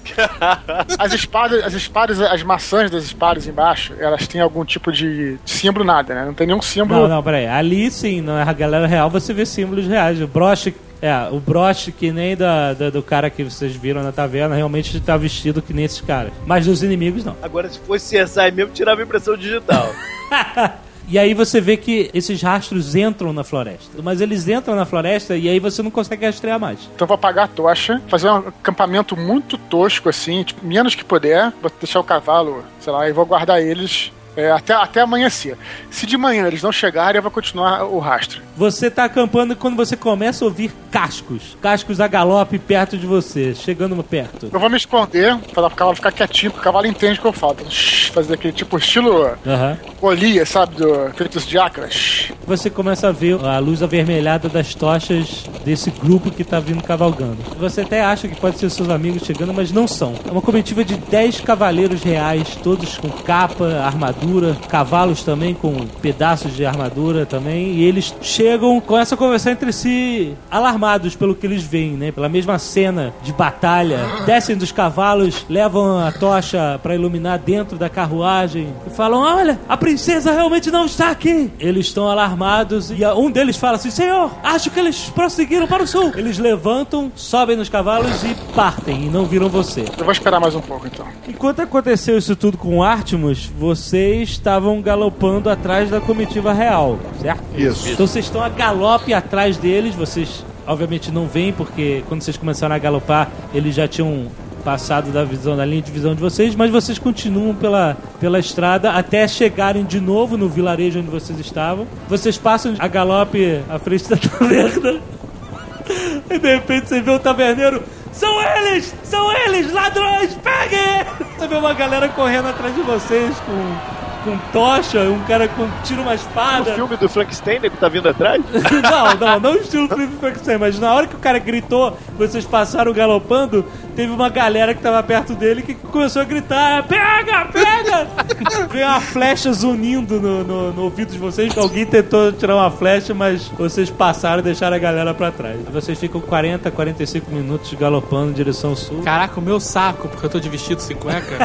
As espadas, as espadas, as maçãs das espadas embaixo, elas têm algum tipo de símbolo, nada, né? Não tem nenhum símbolo. Não, não, peraí. Ali sim, na galera real você vê símbolos reais. O broche, é, o broche que nem da, da, do cara que vocês viram na taverna realmente tá vestido que nem esses caras. Mas dos inimigos, não. Agora, se fosse C S I mesmo, tirava a impressão digital. E aí você vê que esses rastros entram na floresta. Mas eles entram na floresta e aí você não consegue rastrear mais. Então eu vou apagar a tocha, fazer um acampamento muito tosco, assim, tipo, menos que puder, vou deixar o cavalo, sei lá, e vou guardar eles é, até, até amanhecer. Se de manhã eles não chegarem, eu vou continuar o rastro. Você tá acampando quando você começa a ouvir cascos. Cascos a galope perto de você, chegando perto. Eu vou me esconder, para o cavalo ficar quietinho, porque o cavalo entende o que eu falo. Fazer aquele tipo estilo uhum. Olia, sabe, do feitos de Acras. Você começa a ver a luz avermelhada das tochas desse grupo que tá vindo cavalgando. Você até acha que pode ser seus amigos chegando, mas não são. É uma comitiva de dez cavaleiros reais, todos com capa, armadura, cavalos também com pedaços de armadura também, e eles chegam, começam a conversar entre si, alarmados pelo que eles veem, né? Pela mesma cena de batalha. Descem dos cavalos, levam a tocha para iluminar dentro da carruagem e falam: olha, a princesa realmente não está aqui. Eles estão alarmados e um deles fala assim: senhor, acho que eles prosseguiram para o sul. Eles levantam, sobem nos cavalos e partem e não viram você. Eu vou esperar mais um pouco então. Enquanto aconteceu isso tudo com Artemus, vocês estavam galopando atrás da comitiva real, certo? Isso. Então vocês estão a galope atrás deles. Vocês obviamente não veem, porque quando vocês começaram a galopar eles já tinham passado da visão, da linha de visão de vocês, mas vocês continuam pela, pela estrada até chegarem de novo no vilarejo onde vocês estavam. Vocês passam a galope à frente da taverna e de repente você vê o taverneiro: são eles! São eles! Ladrões! Peguem! Você vê uma galera correndo atrás de vocês com... com tocha, um cara com tira uma espada. O filme do Frankenstein que tá vindo atrás? não, não, não o estilo filme do Frankenstein, mas na hora que o cara gritou, vocês passaram galopando, teve uma galera que tava perto dele que começou a gritar: pega, pega! Veio uma flecha zunindo no, no, no ouvido de vocês. Alguém tentou tirar uma flecha, mas vocês passaram e deixaram a galera pra trás. Vocês ficam quarenta, quarenta e cinco minutos galopando em direção sul. Caraca, o meu saco, porque eu tô de vestido sem cueca.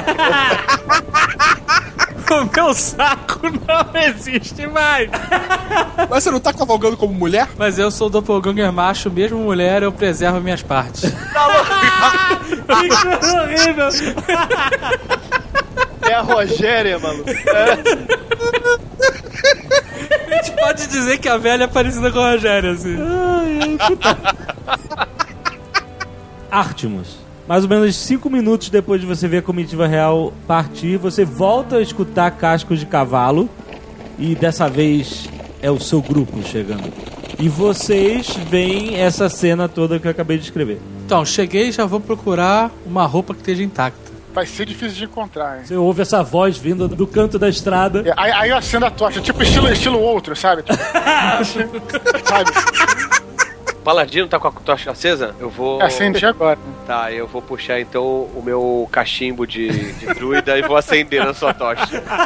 O meu saco não existe mais. Mas você não tá cavalgando como mulher? Mas eu sou doppelganger macho, mesmo mulher, eu preservo minhas partes. Que coisa horrível. É a Rogéria, maluco. É. A gente pode dizer que a velha é parecida com a Rogéria, assim. Artemus. Mais ou menos cinco minutos depois de você ver a comitiva real partir, você volta a escutar cascos de cavalo. E dessa vez é o seu grupo chegando. E vocês veem essa cena toda que eu acabei de escrever. Então, cheguei e já vou procurar uma roupa que esteja intacta. Vai ser difícil de encontrar, hein? Você ouve essa voz vindo do canto da estrada. É, aí, aí eu acendo a tocha, tipo estilo, estilo outro, sabe? Sabe? Paladino tá com a tocha acesa? Eu vou... É, acendi agora. Tá, eu vou puxar então o meu cachimbo de, de druida e vou acender na sua tocha.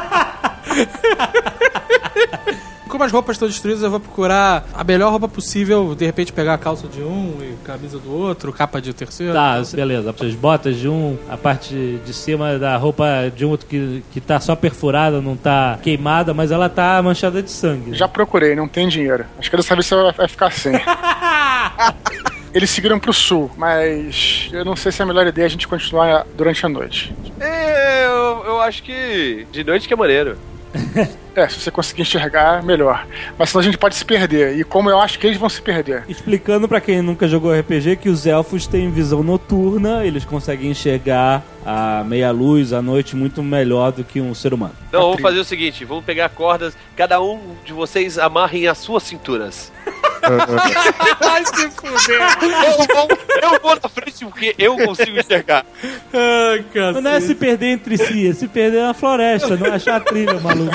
Como as roupas estão destruídas, eu vou procurar a melhor roupa possível, de repente pegar a calça de um e camisa do outro, capa de terceiro. Tá, beleza. As botas de um, a parte de cima da roupa de um outro que, que tá só perfurada, não tá queimada, mas ela tá manchada de sangue. Já procurei, não tem dinheiro. Acho que dessa vez você vai ficar sem. Eles seguiram pro sul, mas eu não sei se é a melhor ideia a gente continuar durante a noite. É, eu, eu acho que de noite que é maneiro. É, se você conseguir enxergar, melhor. Mas senão a gente pode se perder. E como eu acho que eles vão se perder. Explicando pra quem nunca jogou R P G que os elfos têm visão noturna, eles conseguem enxergar a meia-luz à noite muito melhor do que um ser humano. Então, vamos fazer o seguinte, vamos pegar cordas, cada um de vocês amarrem as suas cinturas. Vai se fuder. Eu vou, eu vou na frente porque eu consigo enxergar. Ai, cara. Não é se perder entre si, é se perder na floresta, não achar a trilha, maluco.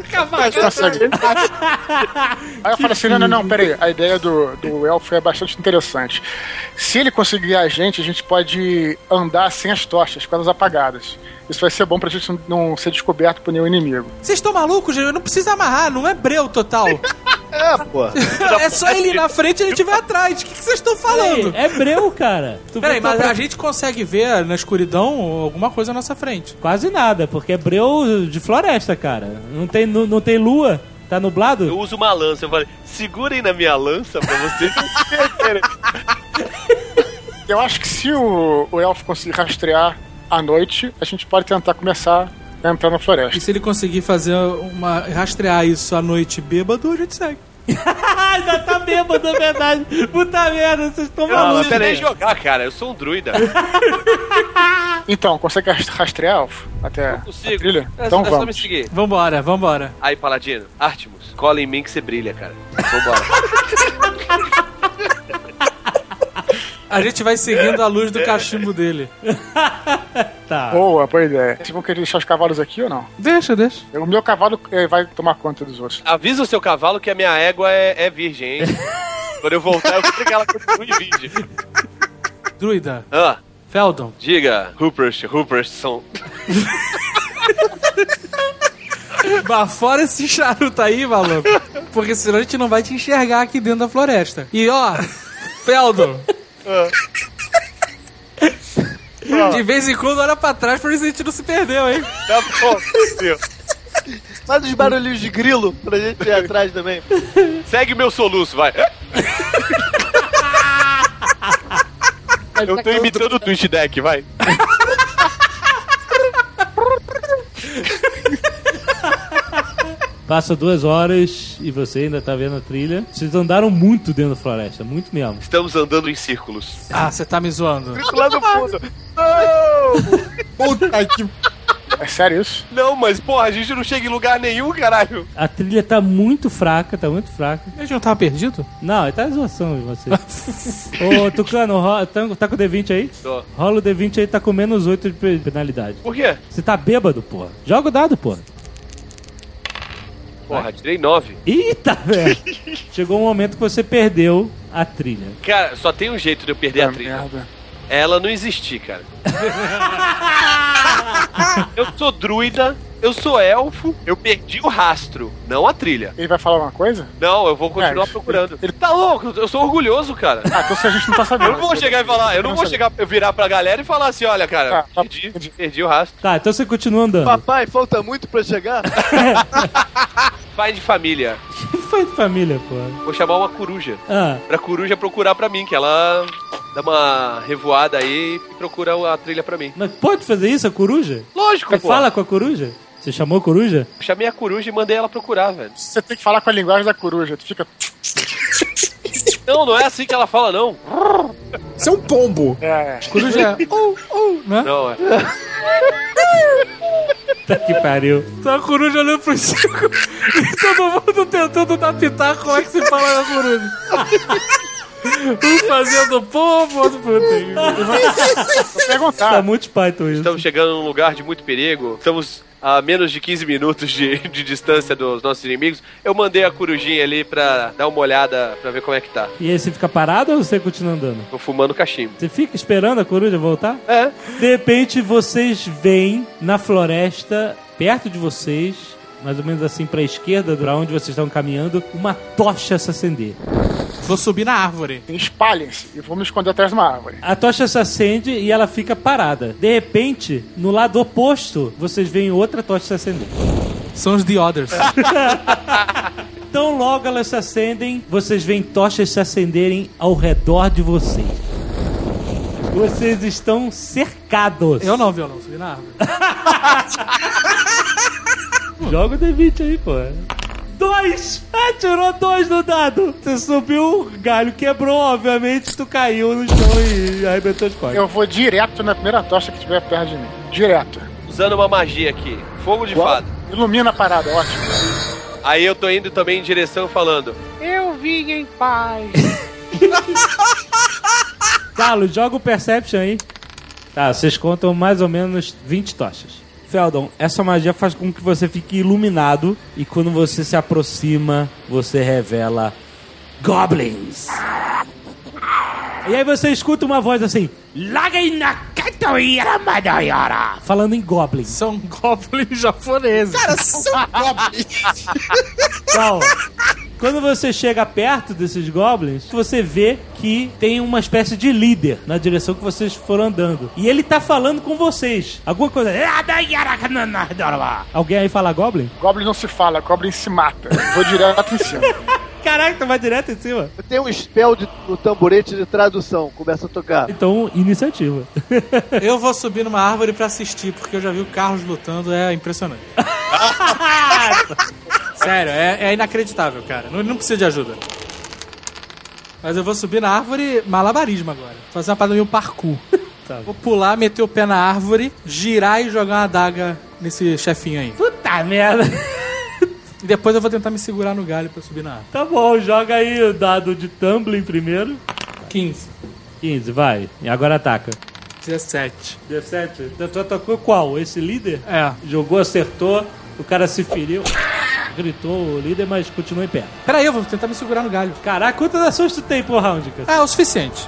Aí eu falo assim, não, não, não, peraí. A ideia do, do elfo é bastante interessante. Se ele conseguir a gente, a gente pode andar sem as tochas, com elas apagadas. Isso vai ser bom pra gente não ser descoberto por nenhum inimigo. Vocês estão malucos, gente? Não precisa amarrar, não é breu total. É, pô. É só ele ir na frente e a gente vai atrás. O que vocês estão falando? É breu, cara. Tu Peraí, mas pra... a gente consegue ver na escuridão alguma coisa à nossa frente. Quase nada, porque é breu de floresta, cara. Não tem, não, não tem lua. Tá nublado? Eu uso uma lança. Eu falei, segurem na minha lança pra vocês não se perderem. Eu acho que se o, o elfo conseguir rastrear à noite, a gente pode tentar começar a entrar na floresta. E se ele conseguir fazer uma rastrear isso à noite bêbado, a gente segue. Ainda tá bêbado, é verdade. Puta merda, vocês estão malucos. Não, não nem jogar, cara. Eu sou um druida. Então, consegue rastrear, elfo? Até não consigo. A trilha? É, então é vamos. só me seguir. Vambora, vambora. Aí, Paladino, Artemus, cola em mim que você brilha, cara. Vambora. A gente vai seguindo a luz do cachimbo dele. Tá. Boa, boa ideia. Vocês vão querer deixar os cavalos aqui ou não? Deixa, deixa. O meu cavalo eh, vai tomar conta dos outros. Avisa o seu cavalo que a minha égua é, é virgem, hein? Quando eu voltar, eu vou ter que ela continue virgem. Druida. Ah. Feldon. Diga, Rupert, Rupertson. Mas fora esse charuto aí, maluco. Porque senão a gente não vai te enxergar aqui dentro da floresta. E ó, Feldon. De vez em quando olha pra trás pra ver se a gente não se perdeu, hein? Tá bom, meu. Faz os barulhinhos de grilo pra gente ir atrás também. Segue meu soluço, vai. Eu tô imitando o Twitch Deck, vai. Passa duas horas e você ainda tá vendo a trilha. Vocês andaram muito dentro da floresta, muito mesmo. Estamos andando em círculos. Ah, você tá me zoando. Lá no fundo. Não! Puta que... É sério isso? Não, mas porra, a gente não chega em lugar nenhum, caralho. A trilha tá muito fraca, tá muito fraca. A gente não tava perdido? Não, ele tá zoação de você. Ô, Tucano, ro- tá, tá com o D vinte aí? Tô. Rola o D vinte aí, tá com menos oito de pe- penalidade. Por quê? Você tá bêbado, porra. Joga o dado, porra. Porra, tirei nove. Eita, velho. Chegou um momento que você perdeu a trilha. Cara, só tem um jeito de eu perder Ah, a trilha. merda. É ela não existir, cara. Eu sou druida, eu sou elfo, eu perdi o rastro, não a trilha. Ele vai falar uma coisa? Não, eu vou continuar É, procurando. ele- Ele tá louco, eu sou orgulhoso, cara. Ah, então se a gente não tá sabendo. Eu não vou chegar e falar, eu não vou chegar, eu virar pra galera e falar assim, olha, cara, Tá, tá, perdi, entendi. perdi o rastro. Tá, então você continua andando. Papai, falta muito pra chegar? Pai de família, Que foi de família, porra? vou chamar uma coruja. Ah, Pra coruja procurar pra mim, que ela dá uma revoada aí e procura a trilha pra mim. mas pode fazer isso, a coruja? Lógico, Você pô. fala com a coruja? Você chamou a coruja? Eu chamei a coruja e mandei ela procurar, velho. Você tem que falar com a linguagem da coruja. Tu fica... Não, não é assim que ela fala, não. Isso é um pombo. É, Coruja é... Oh, oh, né? Não, é. Tá que pariu. Tá a coruja olhando pro círculo e todo mundo tentando dar pitaco como é que se fala na coruja. Um fazendo povo, outro puta. Vou perguntar. Tá muito Python isso. Estamos chegando num lugar de muito perigo. Estamos a menos de quinze minutos de, de distância dos nossos inimigos. Eu mandei a corujinha ali pra dar uma olhada, pra ver como é que tá. E aí você fica parado ou você continua andando? Tô fumando cachimbo. Você fica esperando a coruja voltar? É. De repente vocês veem na floresta, perto de vocês, mais ou menos assim pra esquerda, pra onde vocês estão caminhando, uma tocha se acender. Vou subir na árvore. Espalhem-se e vou me esconder atrás de uma árvore. A tocha se acende e ela fica parada. De repente, no lado oposto, vocês veem outra tocha se acender. São os The Others. Então logo elas se acendem, vocês veem tochas se acenderem ao redor de vocês. Vocês estão cercados. Eu não, violão, subi na árvore. Joga o D vinte aí, pô. Dois! Ah, tirou dois no dado. Você subiu, o galho quebrou, obviamente, tu caiu no chão e arrebentou de costas. Eu vou direto na primeira tocha que estiver perto de mim. Direto. Usando uma magia aqui. Fogo de Qual? fada. Ilumina a parada, ótimo. Aí eu tô indo também em direção falando. Eu vim em paz. Carlos, joga o Perception aí. Tá, vocês contam mais ou menos vinte tochas. Feldon, essa magia faz com que você fique iluminado e quando você se aproxima, você revela Goblins. E aí você escuta uma voz assim, falando em Goblins. São Goblins japoneses. Cara, são Goblins. Não. Quando você chega perto desses Goblins, você vê que tem uma espécie de líder na direção que vocês foram andando. E ele tá falando com vocês. Alguma coisa... Alguém aí fala Goblin? Goblin não se fala, Goblin se mata. Vou direto em cima. Caraca, tu vai direto em cima? Eu tenho um spell de, no tamborete de tradução. Começa a tocar. Então, iniciativa. Eu vou subir numa árvore pra assistir, porque eu já vi o Carlos lutando, é impressionante. Sério, é, é inacreditável, cara. Não, não precisa de ajuda. Mas eu vou subir na árvore malabarismo agora. Fazer uma parada meio parkour. Tá. Vou pular, meter o pé na árvore, girar e jogar uma adaga nesse chefinho aí. Puta merda. E depois eu vou tentar me segurar no galho pra subir na árvore. Tá bom, joga aí o dado de tumbling primeiro. quinze. quinze, vai. E agora ataca. dezessete. dezessete? Então tu atacou qual? Esse líder? É. Jogou, acertou, o cara se feriu. Gritou o líder, mas continuou em pé. Peraí, eu vou tentar me segurar no galho. Caraca, quantas ações tu tem por round, cara? Ah, é o suficiente.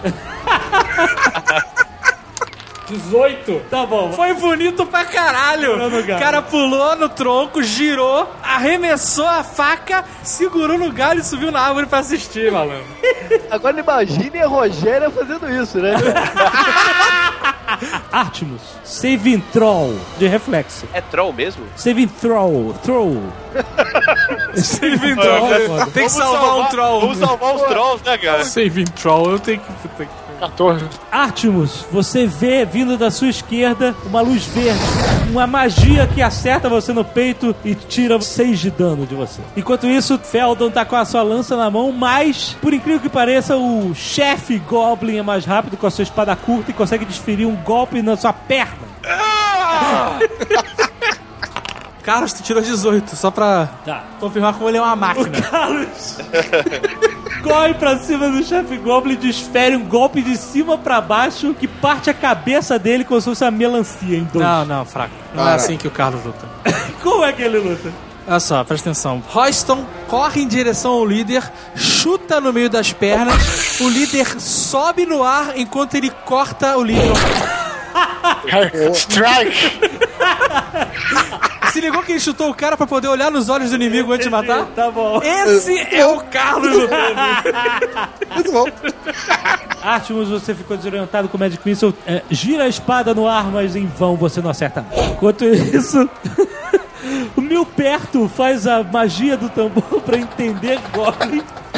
dezoito? Tá bom. Foi bonito pra caralho. O cara pulou no tronco, girou, arremessou a faca, segurou no galho e subiu na árvore pra assistir, malandro. Agora imagine a Rogéria fazendo isso, né? Artemus, saving throw de reflexo. É troll mesmo? Saving throw, throw. Saving throw. Tem que salvar, salvar um troll. Vamos salvar os trolls, né, cara? Saving troll, eu tenho que... Tenho que... quatorze. Artemus, você vê vindo da sua esquerda uma luz verde, uma magia que acerta você no peito e tira seis de dano de você. Enquanto isso, Feldon tá com a sua lança na mão, mas, por incrível que pareça, o chefe Goblin é mais rápido com a sua espada curta e consegue desferir um golpe na sua perna. Ah! Carlos, tu tirou dezoito, só pra tá. confirmar como ele é uma máquina. O Carlos corre pra cima do chefe Goblin e desfere um golpe de cima pra baixo que parte a cabeça dele como se fosse uma melancia em dois. Não, não, fraco. Não é assim que o Carlos luta. Como é que ele luta? Olha só, presta atenção. Royston corre em direção ao líder, chuta no meio das pernas, o líder sobe no ar enquanto ele corta o líder. Strike! Se ligou que ele chutou o cara pra poder olhar nos olhos do inimigo antes de matar? Tá bom. Esse é o Carlos lutando. Muito bom. Artemus, você ficou desorientado com o Magic Missile. É, gira a espada no ar, mas em vão você não acerta. Enquanto isso, o Milperto faz a magia do tambor pra entender Goblin.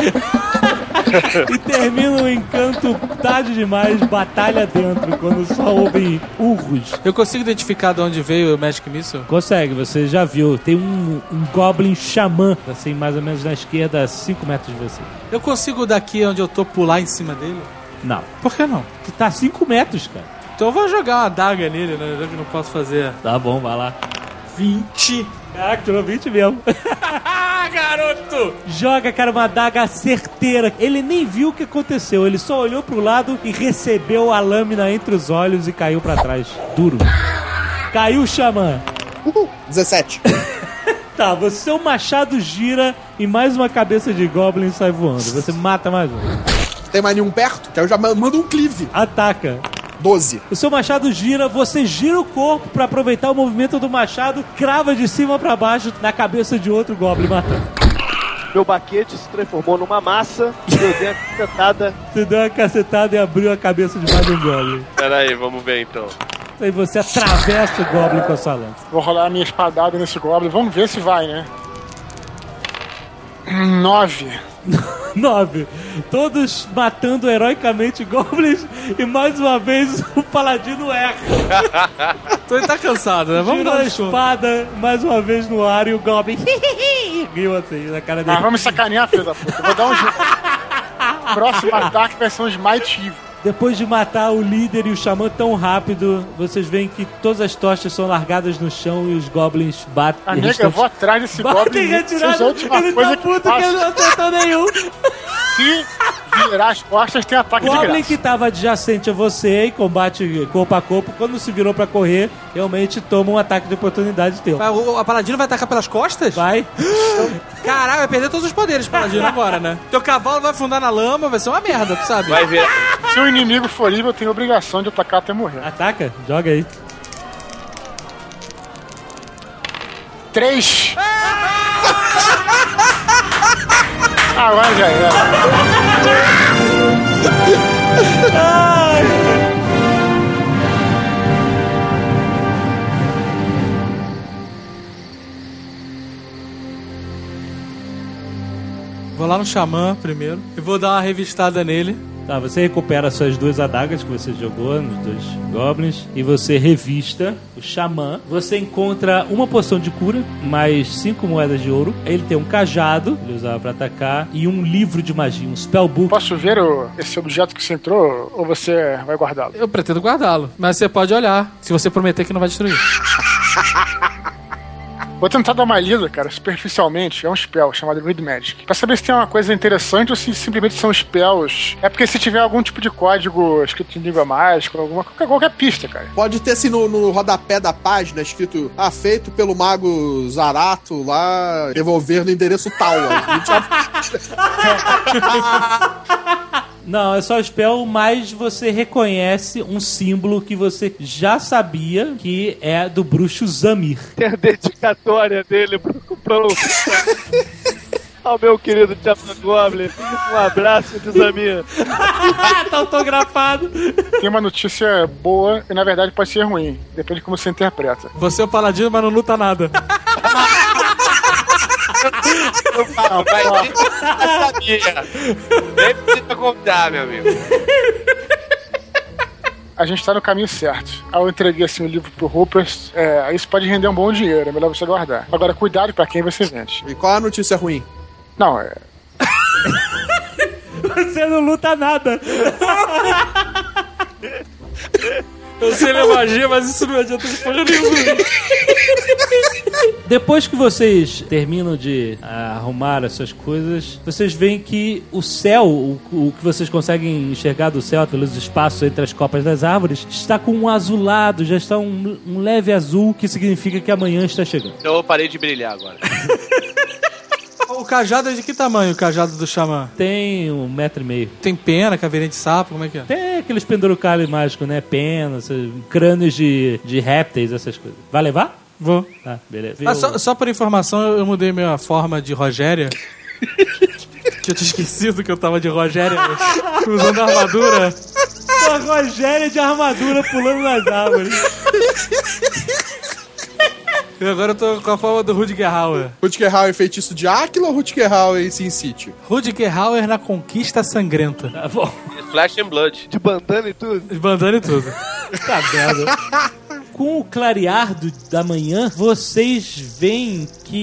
E termina o encanto tarde demais, batalha dentro, quando só ouvem urros. Eu consigo identificar de onde veio o Magic Missile? Consegue, você já viu. Tem um, um Goblin xamã, assim, mais ou menos na esquerda, a cinco metros de você. Eu consigo daqui onde eu tô pular em cima dele? Não. Por que não? Que tá a cinco metros, cara. Então eu vou jogar uma adaga nele, né? Já que não posso fazer. Tá bom, vai lá. vinte. Caraca, tirou vinte mesmo. Garoto! Joga, cara, uma adaga certeira. Ele nem viu o que aconteceu. Ele só olhou pro lado e recebeu a lâmina entre os olhos e caiu pra trás. Duro. Caiu o Xamã. Uhul. dezessete. Tá, você, seu machado gira e mais uma cabeça de Goblin sai voando. Você mata mais um. Tem mais nenhum perto? Que eu já mando um cleave. Ataca. doze. O seu machado gira, você gira o corpo pra aproveitar o movimento do machado, crava de cima pra baixo na cabeça de outro Goblin matando. Meu baquete se transformou numa massa e eu dei uma cacetada. Você deu uma cacetada e abriu a cabeça de mais um Goblin. Pera aí, vamos ver então. Aí você atravessa o Goblin com a sua lança. Vou rolar a minha espadada nesse Goblin. Vamos ver se vai, né? Nove. Nove. Todos matando heroicamente Goblins e mais uma vez o Paladino erra. Então ele tá cansado, né? Vamos Tirou dar a um show. espada mais uma vez no ar e o Goblin riu assim na cara dele. Ah, vamos sacanear, filho da puta. Vou dar um jeito. Próximo ataque vai ser um Smite Evil. Depois de matar o líder e o xamã tão rápido, vocês veem que todas as tochas são largadas no chão e os goblins batem. Amiga, eu vou atrás desse batem Goblin. retirado, Seja a última ele coisa tá puto que ele não acertou nenhum. Se virar as costas, tem ataque O de Goblin graça. que estava adjacente a você em combate corpo a corpo, quando se virou pra correr, realmente toma um ataque de oportunidade teu. Vai, o, a Paladino vai atacar pelas costas? Vai. Caralho, vai perder todos os poderes, Paladino, agora, né? Teu cavalo vai afundar na lama, vai ser uma merda, tu sabe? Vai ver. Se o inimigo for livre, eu tenho a obrigação de atacar até morrer. Ataca? Joga aí. Três. Agora já era. Vou lá no Xamã primeiro e vou dar uma revistada nele. Tá, você recupera suas duas adagas que você jogou nos dois goblins e você revista o xamã. Você encontra uma poção de cura, mais cinco moedas de ouro. Ele tem um cajado, ele usava pra atacar, e um livro de magia, um spellbook. Posso ver o, esse objeto que você entrou ou você vai guardá-lo? Eu pretendo guardá-lo, mas você pode olhar, se você prometer que não vai destruir. Vou tentar dar uma lida, cara, superficialmente. É um spell chamado Read Magic. Pra saber se tem uma coisa interessante ou se simplesmente são spells. É porque se tiver algum tipo de código escrito em língua mágica, alguma, qualquer, qualquer pista, cara. Pode ter assim no, no rodapé da página escrito: ah, feito pelo mago Zarato lá, devolver no endereço tal. Não, é só o spell, mas você reconhece um símbolo que você já sabia que é do bruxo Zamir. Tem a dedicatória dele pro, pro, ao meu querido Chapa Goblin. Um abraço de Zamir. Tá autografado. Tem uma notícia boa e na verdade pode ser ruim. Depende de como você interpreta. Você é o paladino, mas não luta nada. Não, vai ter sabia. Nem precisa contar, meu amigo. A gente tá no caminho certo. Aí eu entreguei assim o livro pro Rupert. É, isso pode render um bom dinheiro, é melhor você guardar. Agora, cuidado pra quem você vende. E qual é a notícia ruim? Não, é. Você não luta nada. Eu sei ler magia, mas isso não adianta de porra nenhuma. Depois que vocês terminam de ah, arrumar as suas coisas, vocês veem que o céu, o, o que vocês conseguem enxergar do céu pelos espaços entre as copas das árvores, está com um azulado, já está um, um leve azul, que significa que amanhã está chegando. Então eu parei de brilhar agora. O cajado é de que tamanho, o cajado do xamã? Tem um metro e meio. Tem pena, caveirinha de sapo, como é que é? Tem aqueles pendurucalhos mágicos, né? Penas, crânios de, de répteis, essas coisas. Vai levar? Vou. Tá, beleza. Ah, só, só por informação, eu, eu mudei minha forma de Rogéria. Que eu tinha esquecido que eu tava de Rogéria usando armadura. A Rogéria de armadura pulando nas árvores. E agora eu tô com a forma do Rutger Hauer. Rutger Hauer feitiço de Áquila ou Rutger Hauer em Sin City? Rutger Hauer na Conquista Sangrenta. Tá bom. Flash and Blood. De bandana e tudo. De bandana e tudo. Tá merda. Com o clarear do, da manhã, vocês veem que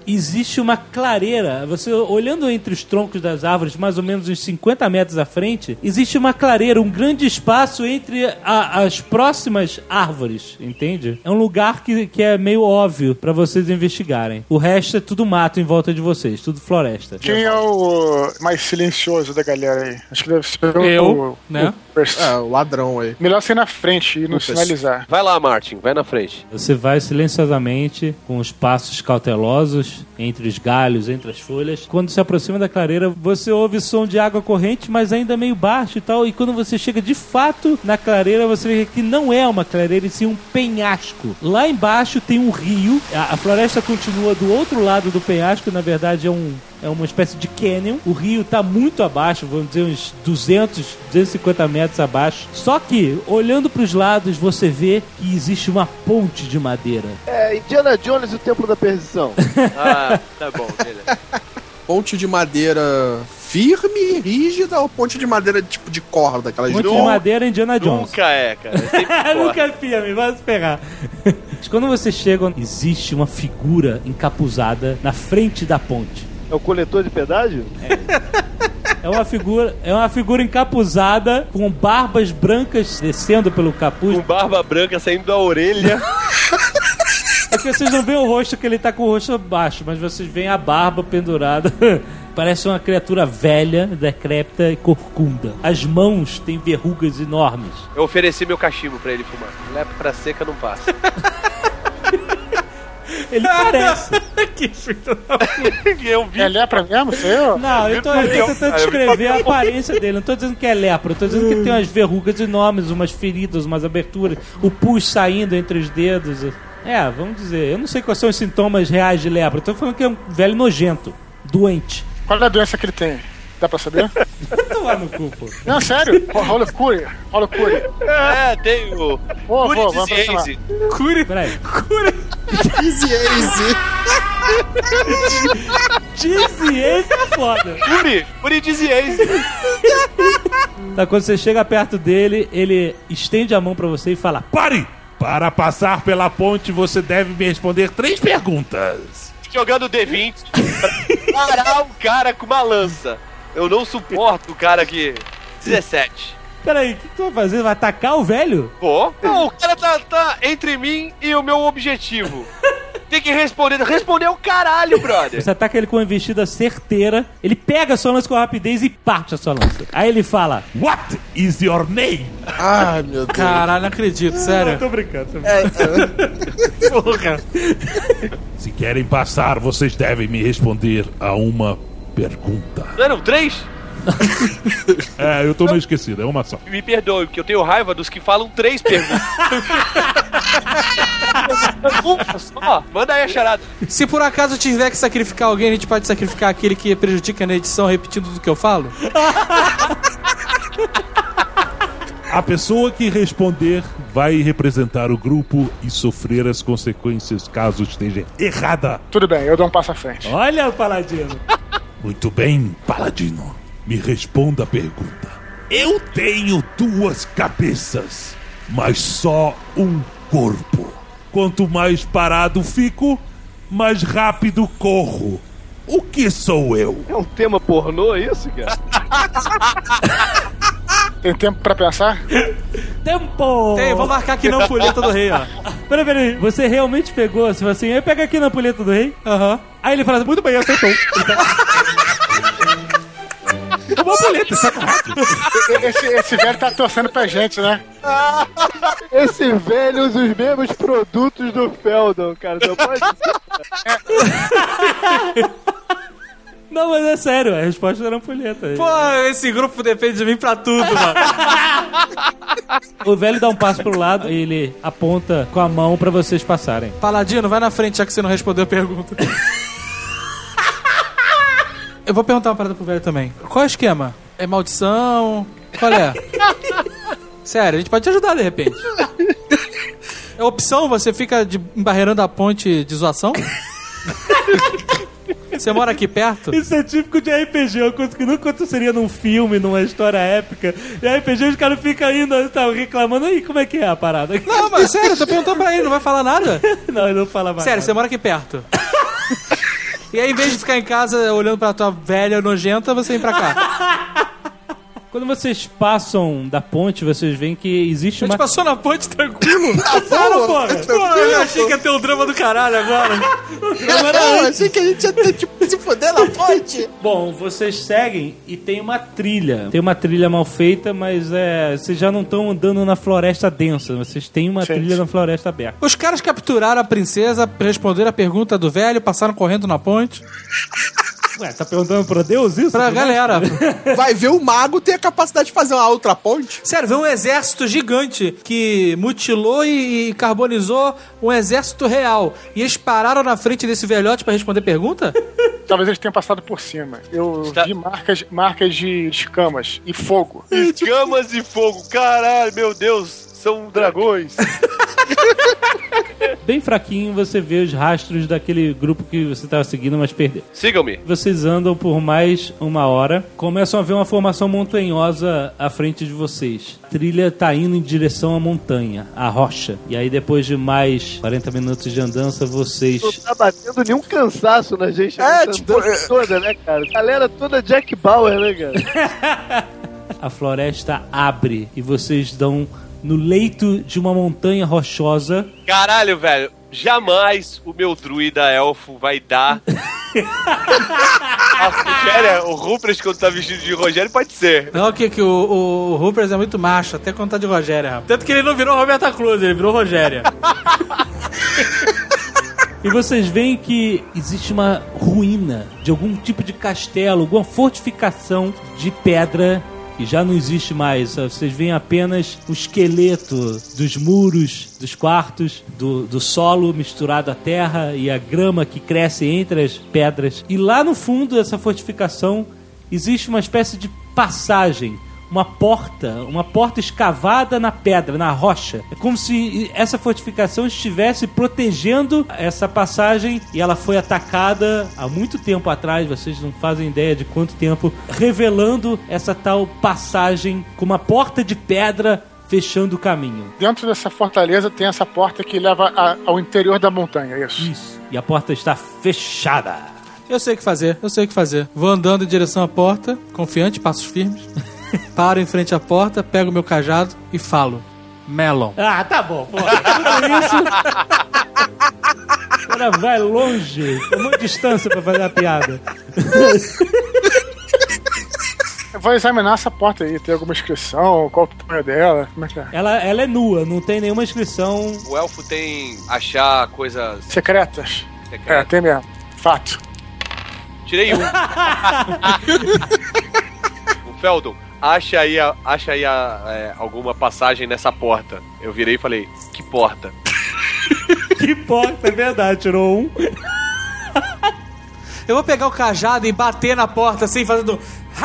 existe uma clareira. Você olhando entre os troncos das árvores, mais ou menos uns cinquenta metros à frente, existe uma clareira, um grande espaço entre a, as próximas árvores, entende? É um lugar que, que é meio óbvio pra vocês investigarem. O resto é tudo mato em volta de vocês, tudo floresta. Quem é o mais silencioso da galera aí? Acho que deve ser o... Eu, o, né? O, É, o ladrão aí. melhor ser na frente e não sinalizar. Vai lá, Martin, vai na frente. Você vai silenciosamente, com os passos cautelosos, entre os galhos, entre as folhas. Quando se aproxima da clareira, você ouve som de água corrente, mas ainda meio baixo e tal. E quando você chega de fato na clareira, você vê que não é uma clareira, e sim um penhasco. Lá embaixo tem um rio. A, a floresta continua do outro lado do penhasco, na verdade é um... É uma espécie de canyon. O rio tá muito abaixo, vamos dizer uns duzentos, duzentos e cinquenta metros abaixo. Só que, olhando pros lados, você vê que existe uma ponte de madeira. É, Indiana Jones e o Templo da Perdição. Ah, tá bom, beleza. Ponte de madeira firme, rígida, ou ponte de madeira tipo de corda? Aquelas Ponte de... de madeira Indiana Jones. Nunca é, cara. É sempre Nunca é firme, vai se pegar. Mas quando você chega, existe uma figura encapuzada na frente da ponte. É o coletor de pedágio? É uma figura, é uma figura encapuzada com barbas brancas descendo pelo capuz. Com barba branca saindo da orelha. É que vocês não veem o rosto, que ele tá com o rosto baixo, mas vocês veem a barba pendurada. Parece uma criatura velha, decrépita e corcunda. As mãos têm verrugas enormes. Eu ofereci meu cachimbo pra ele fumar. Lepra seca não passa. Ele parece. Que filho da puta. Eu vi. É lepra mesmo, sei eu? Não, eu tô, eu tô tentando descrever a aparência dele. Não tô dizendo que é lepra. Eu tô dizendo que tem umas verrugas enormes, umas feridas, umas aberturas. O pus saindo entre os dedos. É, vamos dizer. Eu não sei quais são os sintomas reais de lepra. Eu tô falando que é um velho nojento. Doente. Qual é a doença que ele tem? Dá pra saber? Tomar no cu, pô. Não, sério? Rola cure. Rola cure. É, tem o... Vou, Cure vou, vamos disease. aproximar. Cure. Peraí. Cure. Easy, easy. Dizzy, esse é foda. Cure, cure disease. Tá, quando você chega perto dele, ele estende a mão pra você e fala: Pare! Para passar pela ponte, você deve me responder três perguntas. Jogando D vinte pra parar um cara com uma lança. Eu não suporto o cara que... dezessete. Peraí, o que tu vai fazer? Vai atacar o velho? Pô, não, o cara tá, tá entre mim e o meu objetivo. Tem que responder. Responder o caralho, brother. Você ataca ele com uma investida certeira, ele pega a sua lança com rapidez e parte a sua lança. Aí ele fala: What is your name? Ai, meu Deus. Caralho, não acredito, sério. Não, tô brincando, tô brincando. É, é. Porra. Se querem passar, vocês devem me responder a uma pergunta. Não eram três? É, eu tô meio esquecido, é uma só. Me perdoe, porque eu tenho raiva dos que falam três perguntas. Uma só? Manda aí a charada. Se por acaso tiver que sacrificar alguém, a gente pode sacrificar aquele que prejudica na edição repetindo tudo que eu falo? A pessoa que responder vai representar o grupo e sofrer as consequências caso esteja errada. Tudo bem, eu dou um passo à frente. Olha o paladino. Muito bem, Paladino. Me responda a pergunta. Eu tenho duas cabeças, mas só um corpo. Quanto mais parado fico, mais rápido corro. O que sou eu? É um tema pornô isso, cara? Tem tempo pra pensar? Tempo! Tem, vou marcar aqui na ampulheta do rei, ó. Peraí, peraí. Você realmente pegou, assim, assim, eu pego aqui na ampulheta do rei? Aham. Aí ele fala: muito bem, acertou. Uma ampulheta, isso é correto. Esse, esse velho tá torcendo pra gente, né? Esse velho usa os mesmos produtos do Feldon, cara. Não pode ser. Não, mas é sério, a resposta era ampulheta. Pô, esse grupo depende de mim pra tudo, mano. O velho dá um passo pro lado e ele aponta com a mão pra vocês passarem. Paladino, vai na frente, já que você não respondeu a pergunta. Eu vou perguntar uma parada pro velho também. Qual é o esquema? É maldição? Qual é? Sério, a gente pode te ajudar de repente. É opção? Você fica de, embarreirando a ponte de zoação? Você mora aqui perto? Isso é típico de R P G, uma coisa que nunca aconteceria num filme, numa história épica. E R P G os caras ficam indo, tá, reclamando, aí como é que é a parada? Não, mas sério, eu tô perguntando pra ele, não vai falar nada? Não, ele não fala mais. Sério, nada. você mora aqui perto. E aí, em vez de ficar em casa olhando pra tua velha nojenta, você vem pra cá. Quando vocês passam da ponte, vocês veem que existe A uma... gente passou na ponte tranquilo? Passaram, porra. Porra, eu achei que ia ter um drama do caralho agora. Eu achei que a gente ia ter, tipo, se foder na ponte. Bom, vocês seguem e tem uma trilha. Tem uma trilha mal feita, mas é, vocês já não estão andando na floresta densa. Vocês têm uma Gente. trilha na floresta aberta. Os caras capturaram a princesa, responderam a pergunta do velho, passaram correndo na ponte. Ué, tá perguntando pra Deus isso? Pra galera. Vai ver o mago ter a capacidade de fazer uma outra ponte. Sério, veio um exército gigante que mutilou e, e carbonizou um exército real. E eles pararam na frente desse velhote pra responder pergunta? Talvez eles tenham passado por cima. Eu Está- vi marcas, marcas de escamas e fogo. Escamas e fogo. Caralho, meu Deus. São dragões. Bem fraquinho, você vê os rastros daquele grupo que você estava seguindo, mas perdeu. Sigam-me. Vocês andam por mais uma hora, começam a ver uma formação montanhosa à frente de vocês. A trilha tá indo em direção à montanha, à rocha. E aí, depois de mais quarenta minutos de andança, vocês... Não tá batendo nenhum cansaço na gente. É, nessa tipo, andança é- toda, né, cara? Galera toda Jack Bauer, né, cara? A floresta abre e vocês dão no leito de uma montanha rochosa. Caralho, velho. Jamais o meu druida elfo vai dar... A Rogéria, o Rupert quando tá vestido de Rogério pode ser. Não, que, que o, o, o Rupert é muito macho, até quando tá de Rogéria, rapaz. Tanto que ele não virou Roberta Cruz, ele virou Rogéria. E vocês veem que existe uma ruína de algum tipo de castelo, alguma fortificação de pedra que já não existe mais. Vocês veem apenas o esqueleto dos muros, dos quartos, do, do solo misturado à terra e a grama que cresce entre as pedras. E lá no fundo dessa fortificação existe uma espécie de passagem, uma porta, uma porta escavada na pedra, na rocha. É como se essa fortificação estivesse protegendo essa passagem e ela foi atacada há muito tempo atrás, vocês não fazem ideia de quanto tempo, revelando essa tal passagem com uma porta de pedra fechando o caminho. Dentro dessa fortaleza tem essa porta que leva a, ao interior da montanha, é isso? Isso. E a porta está fechada. Eu sei o que fazer, eu sei o que fazer. Vou andando em direção à porta, confiante, passos firmes. Paro em frente à porta, pego meu cajado e falo: Melon. Ah, tá bom, pô. Tudo isso. O cara vai longe, tem muita distância pra fazer a piada. Eu vou examinar essa porta aí, tem alguma inscrição, qual o tamanho dela, como é que é? Ela, ela é nua, não tem nenhuma inscrição. O elfo tem achar coisas Secretas? É, secretas. tem mesmo. Fato. Tirei um. O Feldon, acha aí, a, acha aí a, é, alguma passagem nessa porta. Eu virei e falei, que porta? Que porta, é verdade, tirou um. Eu vou pegar o cajado e bater na porta assim, fazendo.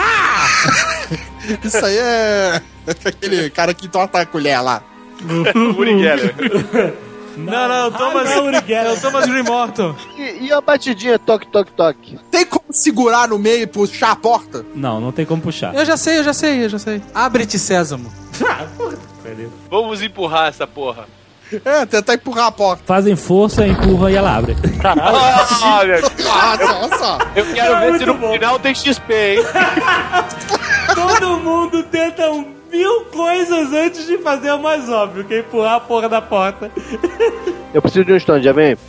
Isso aí é aquele cara que torta a colher lá. Uri Geller. Não, não, o Thomas, Ah, não, Uri Geller. é o Thomas Green Morton. E, e a batidinha toque, toque, toque? Tem como segurar no meio e puxar a porta? Não, não tem como puxar. Eu já sei, eu já sei, eu já sei. Abre-te, Sésamo. Vamos empurrar essa porra. É, tentar empurrar a porta. Fazem força, empurra e ela abre. Ah, meu Deus. Nossa, olha só. Eu quero É ver muito se no bom. final tem X P, hein? Todo mundo tenta um mil coisas antes de fazer o mais óbvio, que é empurrar a porra da porta. Eu preciso de um stand, já vem?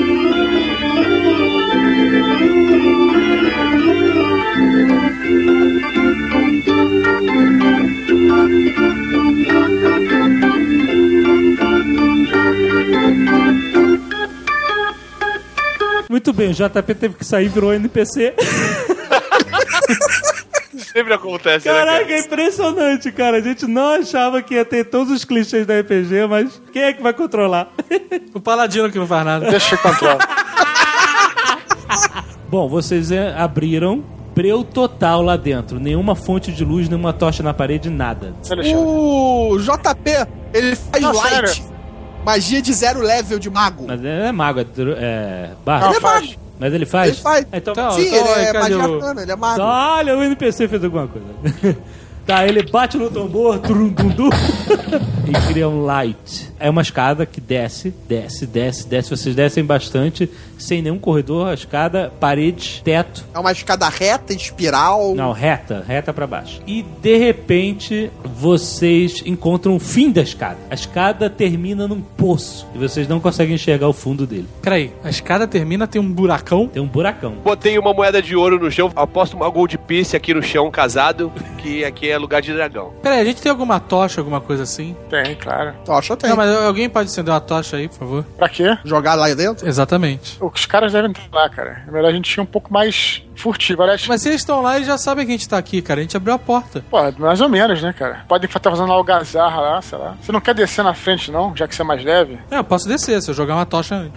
Muito bem, o J P teve que sair e virou N P C. Sempre acontece, né, Caraca, cara? é impressionante, cara. A gente não achava que ia ter todos os clichês da R P G, mas quem é que vai controlar? O paladino que não faz nada. Deixa eu controlar. Bom, vocês é, abriram breu total lá dentro. Nenhuma fonte de luz, nenhuma tocha na parede, nada. O J P, ele faz Não, light. sério? Magia de zero level de mago. Mas ele é mago, é, dro- é bardo. Ele é mago. Mas ele faz? Ele faz. Ah, Então, Então, Sim, então, ele é cadê magia o- arcana, ele é mago. olha, o N P C fez alguma coisa. Tá, ele bate no tambor, trum, dum, dum, e criam light. É uma escada que desce, desce, desce, desce. Vocês descem bastante, sem nenhum corredor. A escada, parede, teto. É uma escada reta, espiral? Não, reta, reta pra baixo. E, de repente, vocês encontram o fim da escada. A escada termina num poço e vocês não conseguem enxergar o fundo dele. Peraí, a escada termina, tem um buracão? Tem um buracão. Botei uma moeda de ouro no chão, aposto uma gold piece aqui no chão, casado, que aqui é lugar de dragão. Peraí, a gente tem alguma tocha, alguma coisa assim? Tem, claro. Tocha tem. Não, mas alguém pode acender uma tocha aí, por favor? Pra quê? Jogar lá dentro? Exatamente. Os caras devem estar lá, cara. É melhor a gente ir um pouco mais furtivo. Aliás, Mas se eles estão lá, eles já sabem que a gente tá aqui, cara. A gente abriu a porta. pô, mais ou menos, né, cara? Podem estar fazendo algazarra lá, sei lá. Você não quer descer na frente, não? Já que você é mais leve? É, eu posso descer se eu jogar uma tocha antes.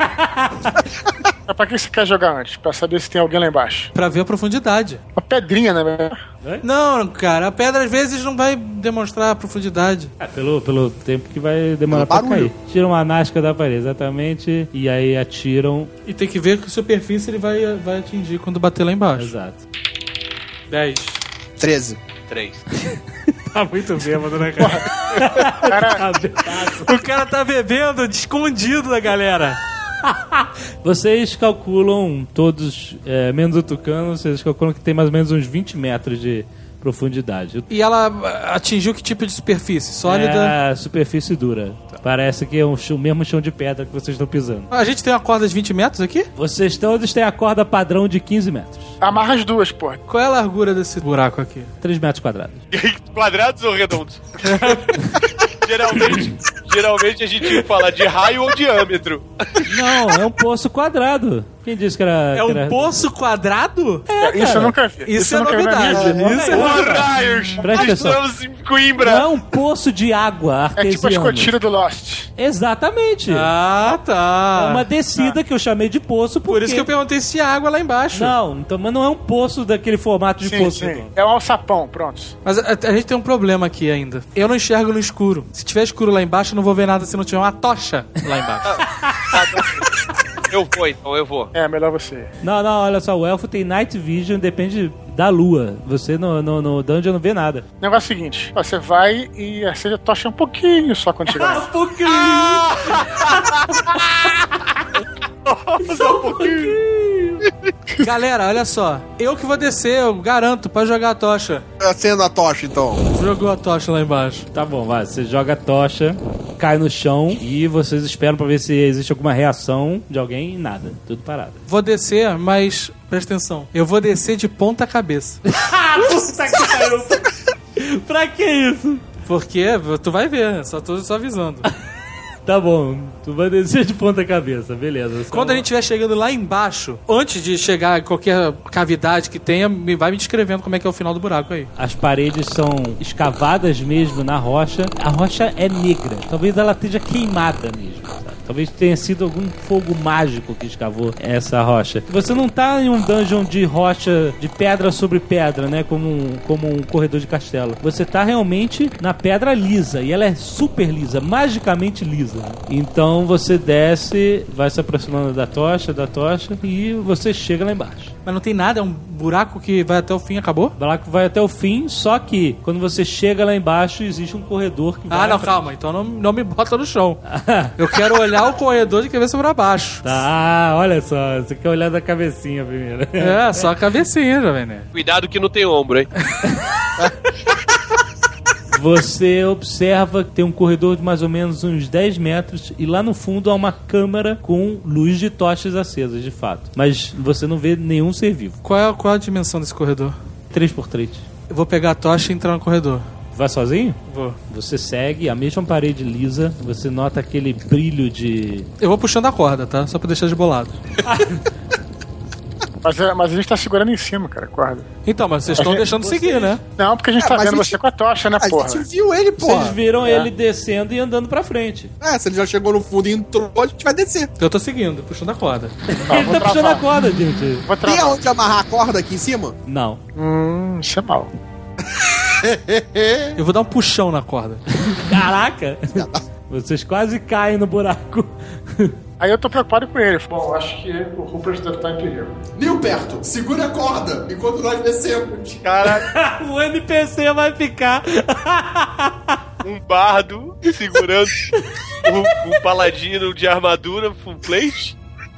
Mas pra que você quer jogar antes? Pra saber se tem alguém lá embaixo? Pra ver a profundidade. Uma pedrinha, né? Não, cara, a pedra às vezes não vai demonstrar a profundidade. É, pelo, pelo tempo que vai demorar Pelo pra barulho. cair. Tiram uma nasca da parede, exatamente, e aí atiram. E tem que ver que a superfície ele vai, vai atingir quando bater lá embaixo. Exato. dez. treze. Três. Tá muito bêbado, né, cara? Cara, O cara tá bebendo escondido da galera. Vocês calculam, todos, é, menos o Tucano, vocês calculam que tem mais ou menos uns vinte metros de profundidade. E ela atingiu que tipo de superfície? Sólida? É superfície dura. Parece que é um chão, o mesmo chão de pedra que vocês estão pisando. A gente tem uma corda de vinte metros aqui? Vocês todos têm a corda padrão de quinze metros. amarra as duas, pô. Qual é a largura desse buraco aqui? três metros quadrados. Quadrados ou redondos? geralmente, geralmente a gente fala de raio ou diâmetro. Não, é um poço quadrado. Quem disse que era... É um que era... poço quadrado? É, Isso eu nunca vi. Isso, eu é nunca vi na minha novidade. vida. Isso é Oh, novidade. raios! Presta atenção. Estamos em Coimbra. Não é um poço de água É artesiano. tipo a escotilha do Lost. Exatamente. Ah, tá. É uma descida que eu chamei de poço porque... Por isso que eu perguntei se há água lá embaixo. Não, então, mas não é um poço daquele formato de Sim, poço. sim. É um alçapão, pronto. Mas a, a gente tem um problema aqui ainda. Eu não enxergo no escuro. Se tiver escuro lá embaixo, eu não vou ver nada se não tiver uma tocha lá embaixo. Eu vou, então, eu vou. É, melhor você. Não, não, olha só, o elfo tem night vision, depende da lua. Você no, no, no dungeon não vê nada. O negócio é o seguinte: você vai e acende a tocha um pouquinho só quando chegar. Um pouquinho! Só um pouquinho. Galera, olha só. Eu que vou descer, eu garanto, pra jogar a tocha. Acenda a tocha, então. Jogou a tocha lá embaixo. Tá bom, vai. Você joga a tocha, cai no chão e vocês esperam pra ver se existe alguma reação de alguém e nada. Tudo parado. Vou descer, mas presta atenção. Eu vou descer de ponta cabeça. Ah, puta que pariu! Pra que isso? Porque tu vai ver, só tô só avisando. Tá bom, tu vai descer de ponta cabeça, beleza. Quando a gente estiver chegando lá embaixo, antes de chegar a qualquer cavidade que tenha, me vai me descrevendo como é que é o final do buraco aí. As paredes são escavadas mesmo na rocha. A rocha é negra. Talvez ela esteja queimada mesmo, sabe? Talvez tenha sido algum fogo mágico que escavou essa rocha. Você não tá em um dungeon de rocha, de pedra sobre pedra, né? Como um, como um corredor de castelo. Você tá realmente na pedra lisa. E ela é super lisa, magicamente lisa. Então você desce, vai se aproximando da tocha, da tocha, e você chega lá embaixo. Mas não tem nada, é um buraco que vai até o fim, acabou? O buraco vai até o fim, só que quando você chega lá embaixo, existe um corredor que vai Ah, não, à frente. calma, então não, não me bota no chão. Eu quero olhar o corredor de cabeça pra baixo. Tá, olha só, você quer olhar da cabecinha primeiro. É, só a cabecinha, Jovem Nerd. Cuidado que não tem ombro, hein? Você observa que tem um corredor de mais ou menos uns dez metros e lá no fundo há uma câmara com luz de tochas acesas, de fato. Mas você não vê nenhum ser vivo. Qual é, qual é a dimensão desse corredor? três por três. Eu vou pegar a tocha e entrar no corredor. Vai sozinho? Vou. Você segue a mesma parede lisa, você nota aquele brilho de... Eu vou puxando a corda, tá? Só pra deixar de bolado. Mas, é- mas a gente tá segurando em cima, cara, corda. Então, mas vocês estão gente- deixando seguir, né? Não, porque a gente É, tá mas vendo a gente- você com a tocha, né, A porra? gente viu ele, porra. Vocês viram É. ele descendo e andando pra frente. É, se ele já chegou no fundo e entrou, a gente vai descer. Eu tô seguindo, puxando a corda. Tá, ele vou tá puxando a travar. corda, gente. Vou Tem travar. aonde amarrar a corda aqui em cima? Não. Hum, isso é mal. Eu vou dar um puxão na corda. Caraca! Vocês quase caem no buraco. Aí eu tô preocupado com ele. Bom, acho que o Rupert deve estar em perigo. Nilperto, segura a corda enquanto nós descemos. Cara, O N P C vai ficar. um bardo segurando um, um paladino de armadura full plate.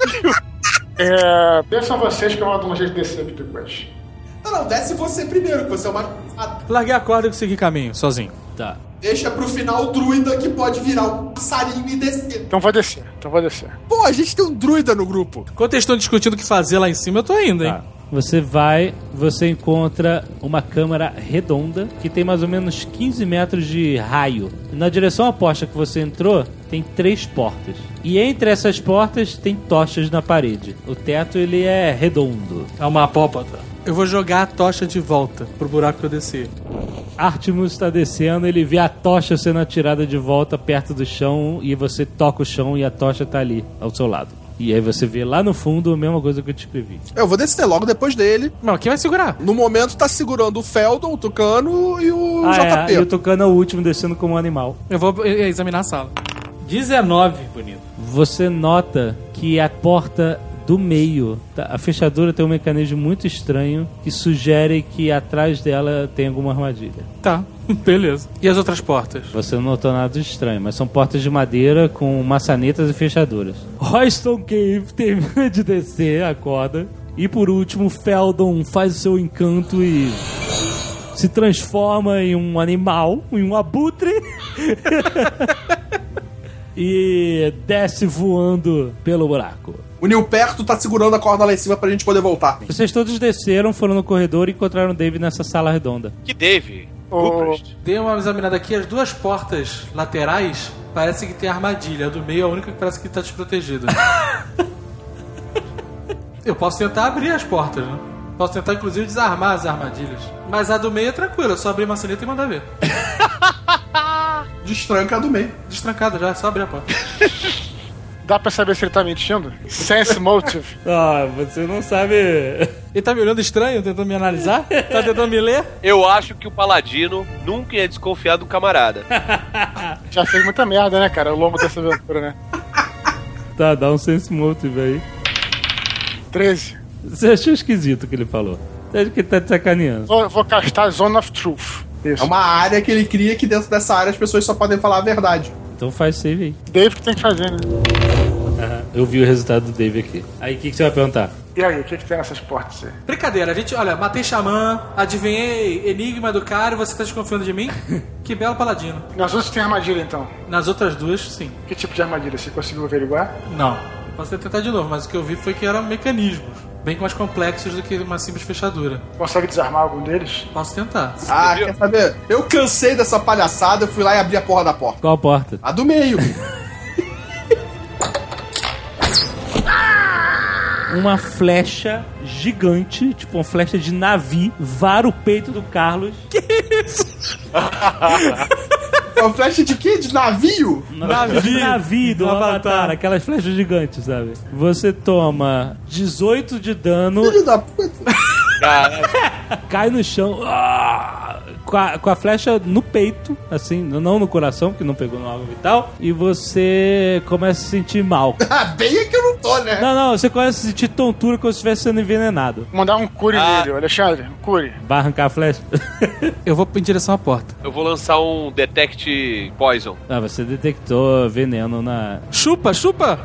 É, pensam vocês que eu mando um jeito de descer aqui depois. Não, não, desce você primeiro, que você é o mais cansado. Larguei a corda e segui caminho, sozinho. Tá. Deixa pro final o druida que pode virar um passarinho e descer. Então vou descer, então vou descer. Pô, a gente tem um druida no grupo. Enquanto eles estão discutindo o que fazer lá em cima, eu tô indo, hein? Tá. Você vai, você encontra uma câmara redonda que tem mais ou menos quinze metros de raio. Na direção oposta que você entrou, tem três portas. E entre essas portas tem tochas na parede. O teto, ele é redondo. É uma apópata. Eu vou jogar a tocha de volta pro buraco que eu desci. Artemus está descendo, ele vê a tocha sendo atirada de volta perto do chão e você toca o chão e a tocha tá ali, ao seu lado. E aí você vê lá no fundo a mesma coisa que eu te escrevi. Eu vou descer logo depois dele. Não, quem vai segurar? No momento tá segurando o Feldon, o Tucano e o ah, J P. É, e o Tucano é o último descendo como um animal. Eu vou examinar a sala. dezenove, bonito. Você nota que a porta do meio, tá? A fechadura tem um mecanismo muito estranho que sugere que atrás dela tem alguma armadilha. Tá, beleza. E as outras portas? Você não notou nada de estranho, mas são portas de madeira com maçanetas e fechaduras. Royston Cave termina de descer a corda. E por último, Feldon faz o seu encanto e se transforma em um animal, em um abutre. E desce voando pelo buraco. O Nilperto tá segurando a corda lá em cima pra gente poder voltar. Vocês todos desceram, foram no corredor e encontraram o Dave nessa sala redonda. Que Dave? Oh, dei uma examinada aqui, as duas portas laterais parece que tem armadilha. A do meio é a única que parece que tá desprotegida. Eu posso tentar abrir as portas, né? Posso tentar, inclusive, desarmar as armadilhas. Mas a do meio é tranquila, é só abrir a maçaneta e mandar ver. Destranca a do meio. Destrancada já, é só abrir a porta. Dá pra saber se ele tá mentindo? Sense motive. Ah, você não sabe. Ele tá me olhando estranho, tentando me analisar? Tá tentando me ler? Eu acho que o paladino nunca ia desconfiar do camarada. Já fez muita merda, né, cara? Ao longo dessa aventura, né? Tá, dá um sense motive aí. treze. Você achou esquisito o que ele falou? Você acha que ele tá te sacaneando? Vou, vou castar Zone of Truth. Isso. É uma área que ele cria que dentro dessa área as pessoas só podem falar a verdade. Então faz save aí. Dave que tem que fazer, né? Aham, eu vi o resultado do Dave aqui. Aí o que, que você vai perguntar? E aí, o que, que tem nessas portas aí? Brincadeira, a gente, olha, matei xamã, adivinhei enigma do cara e você tá desconfiando de mim? Que belo paladino. Nas outras tem armadilha, então? Nas outras duas, sim. Que tipo de armadilha? Você conseguiu averiguar? Não. Posso tentar de novo, mas o que eu vi foi que eram mecanismos. Bem mais complexos do que uma simples fechadura. Consegue desarmar algum deles? Posso tentar. Ah, quer saber? Eu cansei dessa palhaçada, eu fui lá e abri a porra da porta. Qual porta? A do meio. Uma flecha gigante, tipo uma flecha de navio, vara o peito do Carlos. Que isso? Uma flecha de quê? De navio? Navio. De navio do Avatar, aquelas flechas gigantes, sabe? Você toma dezoito de dano. Filho da puta. Cai no chão. Com a, com a flecha no peito, assim, não no coração, porque não pegou no órgão vital. E você começa a se sentir mal. Bem é que eu não tô, né? Não, não, você começa a sentir tontura como se estivesse sendo envenenado. Vou mandar um cure Ah. nele, Alexandre. Um cure. Vai arrancar a flecha? Eu vou em direção à porta. Eu vou lançar um Detect Poison. Ah, você detectou veneno na... Chupa, chupa!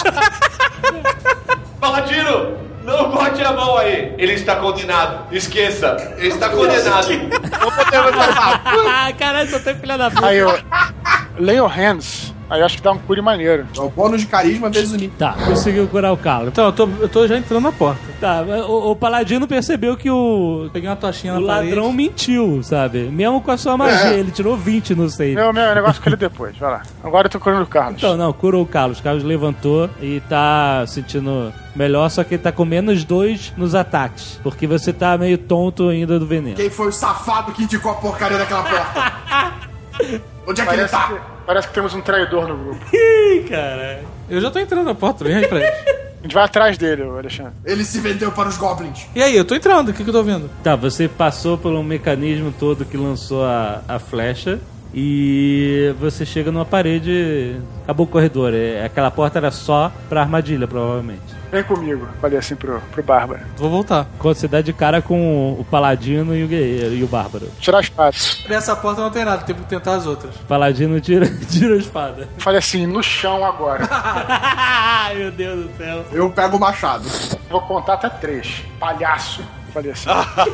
Paladino! Não bote a mão aí! Ele está condenado. Esqueça. Ele está condenado. Não podemos levar. Ah, caralho, só tem filha da puta. Aí eu... Lay your hands. Aí eu acho que dá um cure maneiro. É o bônus de carisma vezes o nível. Tá, conseguiu curar o Carlos. Então, eu tô, eu tô já entrando na porta. Tá, o, o Paladino percebeu que o, Peguei uma tochinha o na parede. ladrão mentiu, sabe? Mesmo com a sua magia, É. ele tirou vinte no save. Meu, meu negócio com ele depois, vai lá. Agora eu tô curando o Carlos. Então, não, curou o Carlos. O Carlos levantou e tá sentindo melhor, só que ele tá com menos dois nos ataques. Porque você tá meio tonto ainda do veneno. Quem foi o safado que indicou a porcaria daquela porta? Onde é que ele Parece tá? que, parece que temos um traidor no grupo. Ih, caralho. Eu já tô entrando na porta, vem aí pra ele. A gente vai atrás dele, ô Alexandre. Ele se vendeu para os goblins. E aí, eu tô entrando, o que que eu tô vendo? Tá, você passou por um mecanismo todo que lançou a, a flecha e você chega numa parede. Acabou o corredor. É, aquela porta era só pra armadilha, provavelmente. Vem comigo. Falei assim pro, pro Bárbaro. Vou voltar. Quando você dá de cara com o Paladino e o Guerreiro e o Bárbaro. Tirar a espada. Nessa porta não tem nada, tem que tentar as outras. O Paladino tira, tira a espada. Falei assim, no chão agora. Ai, meu Deus do céu. Eu pego o machado. Vou contar até três. Palhaço. Falei assim.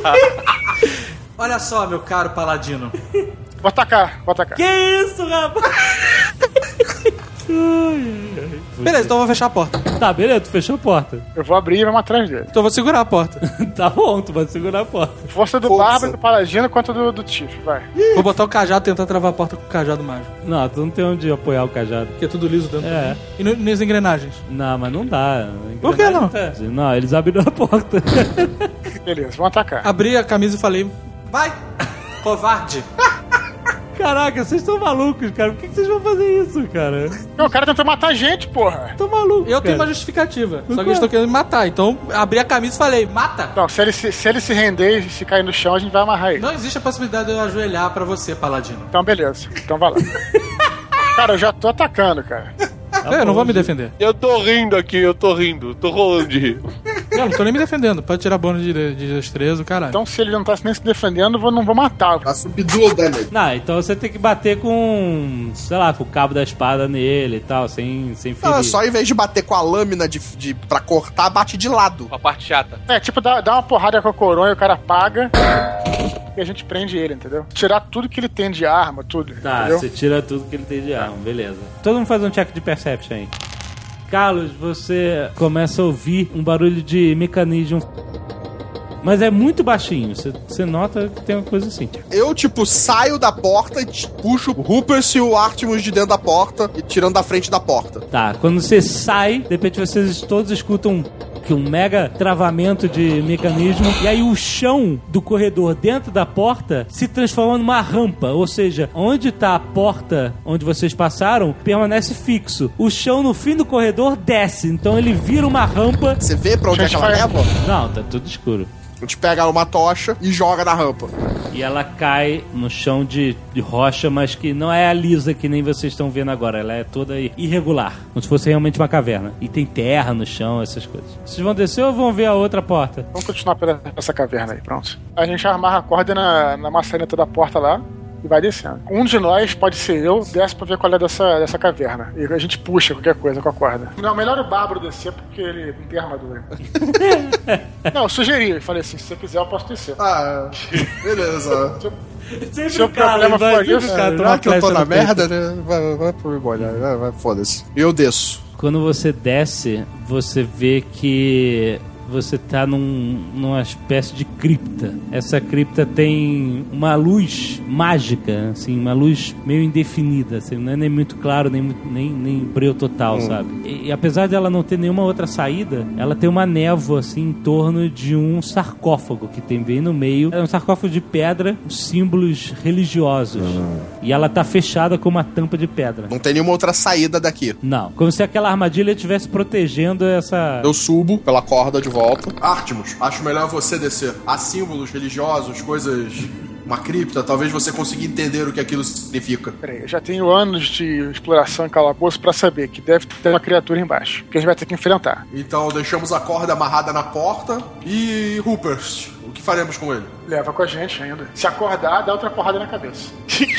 Olha só, meu caro Paladino. Vou atacar, vou atacar. Que isso, rapaz? Beleza, então eu vou fechar a porta. Tá, beleza, tu fechou a porta. Eu vou abrir e vamos atrás dele. Então eu vou segurar a porta. Tá bom, tu vai segurar a porta. Força do Força. Bárbaro, do Paladino quanto do, do Tiff, vai. Vou botar o cajado e tentar travar a porta com o cajado mágico. Não, tu não tem onde apoiar o cajado. Porque é tudo liso dentro. É. E no, nas engrenagens. Não, mas não dá. Por que não? Tá- Não, eles abriram a porta. Beleza, vamos atacar. Abri a camisa e falei, vai, covarde. Caraca, vocês estão malucos, cara. Por que que vocês vão fazer isso, cara? Não, o cara tentou matar a gente, porra. Tô maluco. Eu tenho cara. uma justificativa. Só que quê? eles estão querendo me matar. Então, abri a camisa e falei, mata. Não, se ele se, se ele se render e se cair no chão, a gente vai amarrar ele. Não existe a possibilidade de eu ajoelhar pra você, Paladino. Então, beleza. Então vai lá. Cara, eu já tô atacando, cara. Tá eu não bom, vou me gente. defender. Eu tô rindo aqui, eu tô rindo. Tô rolando de rir. Eu não tô nem me defendendo. Pode tirar bônus de, de destreza, o caralho. Então, se ele não tá nem se defendendo, eu vou- não vou matar. A subidua dele. Não, então você tem que bater com, sei lá, com o cabo da espada nele e tal, sem, sem ferir. Ah, só em vez de bater com a lâmina de, de, pra cortar, bate de lado. A parte chata. É, tipo, dá, dá uma porrada com a coronha, o cara paga e a gente prende ele, entendeu? Tirar tudo que ele tem de arma, tudo, Tá, entendeu? você tira tudo que ele tem de arma, beleza. Todo mundo faz um check de perception aí. Carlos, você começa a ouvir um barulho de mecanismo, mas é muito baixinho. Você, você nota que tem uma coisa assim. Eu, tipo, saio da porta e t- puxo o Rupert e o Artemus de dentro da porta e tirando da frente da porta. Tá, quando você sai, de repente vocês todos escutam que um mega travamento de mecanismo, e aí o chão do corredor dentro da porta se transforma numa rampa, ou seja, onde tá a porta onde vocês passaram, permanece fixo. O chão no fim do corredor desce, então ele vira uma rampa. Você vê pra onde é que ela leva? Não, tá tudo escuro. A gente pega uma tocha e joga na rampa. E ela cai no chão de, de rocha, mas que não é a lisa que nem vocês estão vendo agora. Ela é toda irregular, como se fosse realmente uma caverna. E tem terra no chão, essas coisas. Vocês vão descer ou vão ver a outra porta? Vamos continuar pela essa caverna aí, pronto. A gente amarra a corda na, na maçaneta da porta lá e vai descendo. Um de nós, pode ser eu, desce pra ver qual é dessa, dessa caverna. E a gente puxa qualquer coisa com a corda. Não, melhor o Bárbaro descer porque ele não tem armadura. Não, eu sugeri. Eu falei assim, se você quiser eu posso descer. Ah, beleza. Sempre Se o problema vai, for sempre isso, o cara toma Já que eu tô flecha na no peito. merda, né? Vai, vai pro molhar, vai, vai, foda-se. Eu desço. Quando você desce, você vê que você tá num, numa espécie de cripta. Essa cripta tem uma luz mágica, assim, uma luz meio indefinida, assim, não é nem muito claro, nem, muito- nem, nem breu total, Hum. sabe? E, e apesar dela não ter nenhuma outra saída, ela tem uma névoa, assim, em torno de um sarcófago que tem bem no meio. É um sarcófago de pedra, com símbolos religiosos. E ela tá fechada com uma tampa de pedra. Não tem nenhuma outra saída daqui. Não, como se aquela armadilha estivesse protegendo essa... Eu subo pela corda de volta. Artemus, acho melhor você descer. Há símbolos religiosos, coisas... Uma cripta, talvez você consiga entender o que aquilo significa. Peraí, eu já tenho anos de exploração em calabouço pra saber que deve ter uma criatura embaixo, que a gente vai ter que enfrentar. Então deixamos a corda amarrada na porta. E Rupert, o que faremos com ele? Leva com a gente ainda. Se acordar, dá outra porrada na cabeça.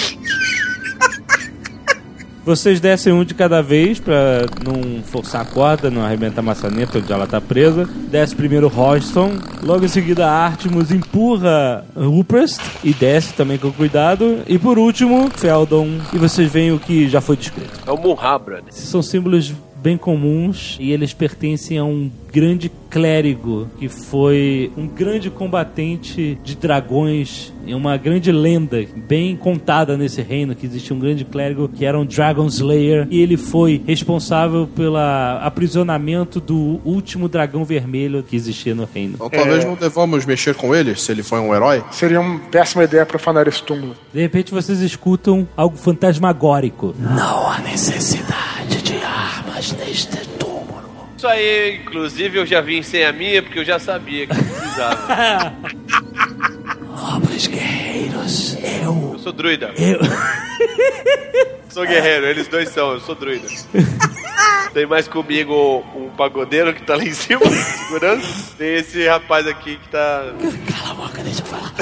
Vocês descem um de cada vez pra não forçar a corda, não arrebentar a maçaneta onde ela tá presa. Desce primeiro Hodgson, logo em seguida Artemus empurra Rupert e desce também com cuidado. E por último, Feldon. E vocês veem o que já foi descrito. É o Munhabra, né? Esses são símbolos bem comuns e eles pertencem a um grande clérigo que foi um grande combatente de dragões e uma grande lenda bem contada nesse reino, que existia um grande clérigo que era um Dragon Slayer e ele foi responsável pelo aprisionamento do último dragão vermelho que existia no reino. Então talvez É. não devamos mexer com ele, se ele foi um herói. Seria uma péssima ideia profanar esse túmulo. De repente vocês escutam algo fantasmagórico. Não há necessidade de armas neste túmulo. Isso aí, inclusive, eu já vim sem a minha, porque eu já sabia que precisava. Nobres guerreiros, eu... Eu sou druida. Eu... Sou guerreiro, eles dois são, eu sou druida. Tem mais comigo um pagodeiro que tá lá em cima, segurando. Tem esse rapaz aqui que tá... Cala a boca, deixa eu falar.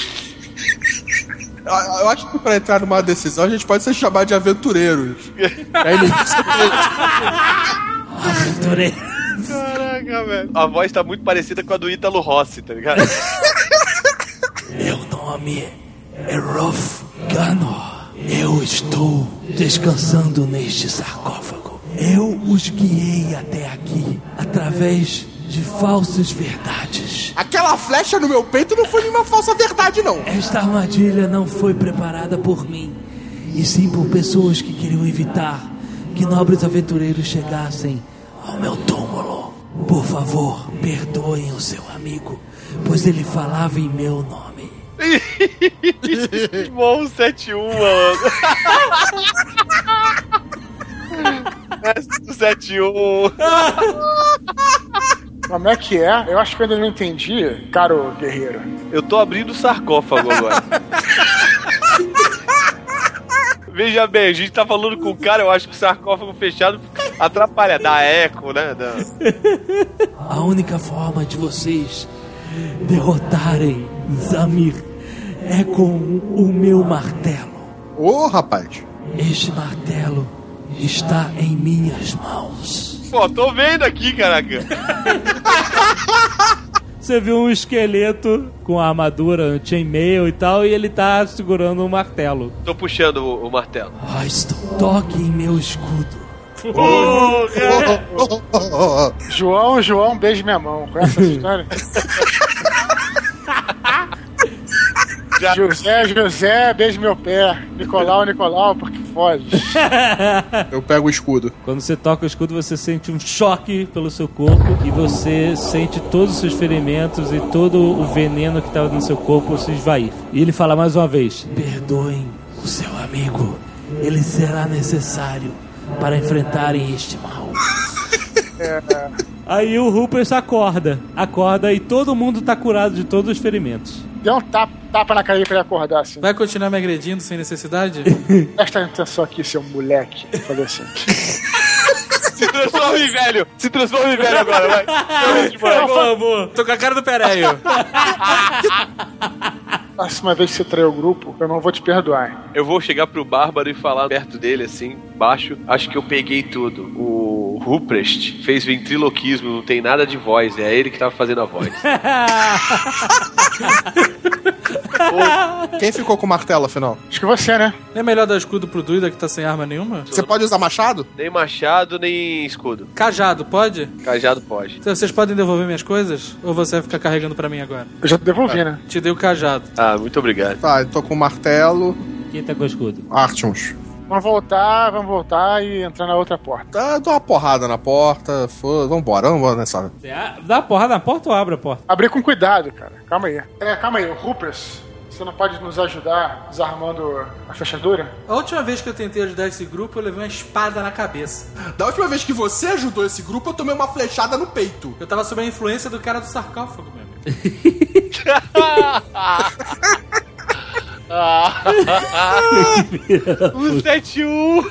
Eu acho que pra entrar numa decisão a gente pode ser chamado de aventureiros. Aí ele... Aventureiro. Caraca, velho. A voz tá muito parecida com a do Ítalo Rossi, tá ligado? Meu nome é Ruff Gunor. Eu estou descansando neste sarcófago. Eu os guiei até aqui através de falsas verdades. Aquela flecha no meu peito não foi nenhuma falsa verdade, não. Esta armadilha não foi preparada por mim, e sim por pessoas que queriam evitar que nobres aventureiros chegassem ao meu túmulo. Por favor, perdoem o seu amigo, pois ele falava em meu nome. Bom setenta e um, mano. Mestre do setenta e um. Como é que é? Eu acho que eu ainda não entendi, caro guerreiro. Eu tô abrindo o sarcófago agora. Veja bem, a gente tá falando com o cara, eu acho que o sarcófago fechado atrapalha, dá eco, né? Dá... A única forma de vocês derrotarem Zamir é com o meu martelo. Ô, rapaz. Este martelo está em minhas mãos. Pô, tô vendo aqui, caraca. Você viu um esqueleto com a armadura, chainmail e tal, e ele tá segurando um martelo. Tô puxando o, o martelo. Royston, toque em meu escudo. Oh, cara. Oh, oh, oh, oh. João, João, beije minha mão. Conhece essa história? Já. José, José, beije meu pé. Nicolau, Nicolau, porque foge. Eu pego o escudo. Quando você toca o escudo, você sente um choque pelo seu corpo e você sente todos os seus ferimentos e todo o veneno que estava no seu corpo se esvair. E ele fala mais uma vez: perdoem o seu amigo. Ele será necessário para enfrentarem este mal. É. Aí o Rupert acorda. Acorda e todo mundo tá curado de todos os ferimentos. Deu um tapa, tapa na cara pra ele acordar assim. Vai continuar me agredindo sem necessidade? Presta atenção aqui, seu moleque. Eu falei assim. Se transforma em velho! Se transforma em velho agora, vai! Boa, boa. Tô com a cara do Pereio. Próxima vez que você trair o grupo, eu não vou te perdoar. Eu vou chegar pro Bárbaro e falar perto dele, assim, baixo. Acho que eu peguei tudo. O Ruprecht fez ventriloquismo, não tem nada de voz. É ele que tava fazendo a voz. Quem ficou com o martelo, afinal? Acho que você, né? É melhor dar escudo pro druida que tá sem arma nenhuma? Você pode usar machado? Nem machado, nem escudo. Cajado, pode? Cajado pode. Então, vocês podem devolver minhas coisas? Ou você vai ficar carregando pra mim agora? Eu já devolvi, né? Te dei o cajado. Ah, muito obrigado. Tá, eu tô com o martelo. Quem tá com o escudo? Artymus. Vamos voltar, vamos voltar e entrar na outra porta. Tá, dá uma porrada na porta. For... Vambora, vambora nessa. Dá uma porrada na porta ou abre a porta? Abrir com cuidado, cara. Calma aí. É, calma aí, o Rupert, você não pode nos ajudar desarmando a fechadura? A última vez que eu tentei ajudar esse grupo, eu levei uma espada na cabeça. Da última vez que você ajudou esse grupo, eu tomei uma flechada no peito. Eu tava sob a influência do cara do sarcófago, meu amigo. um sete um.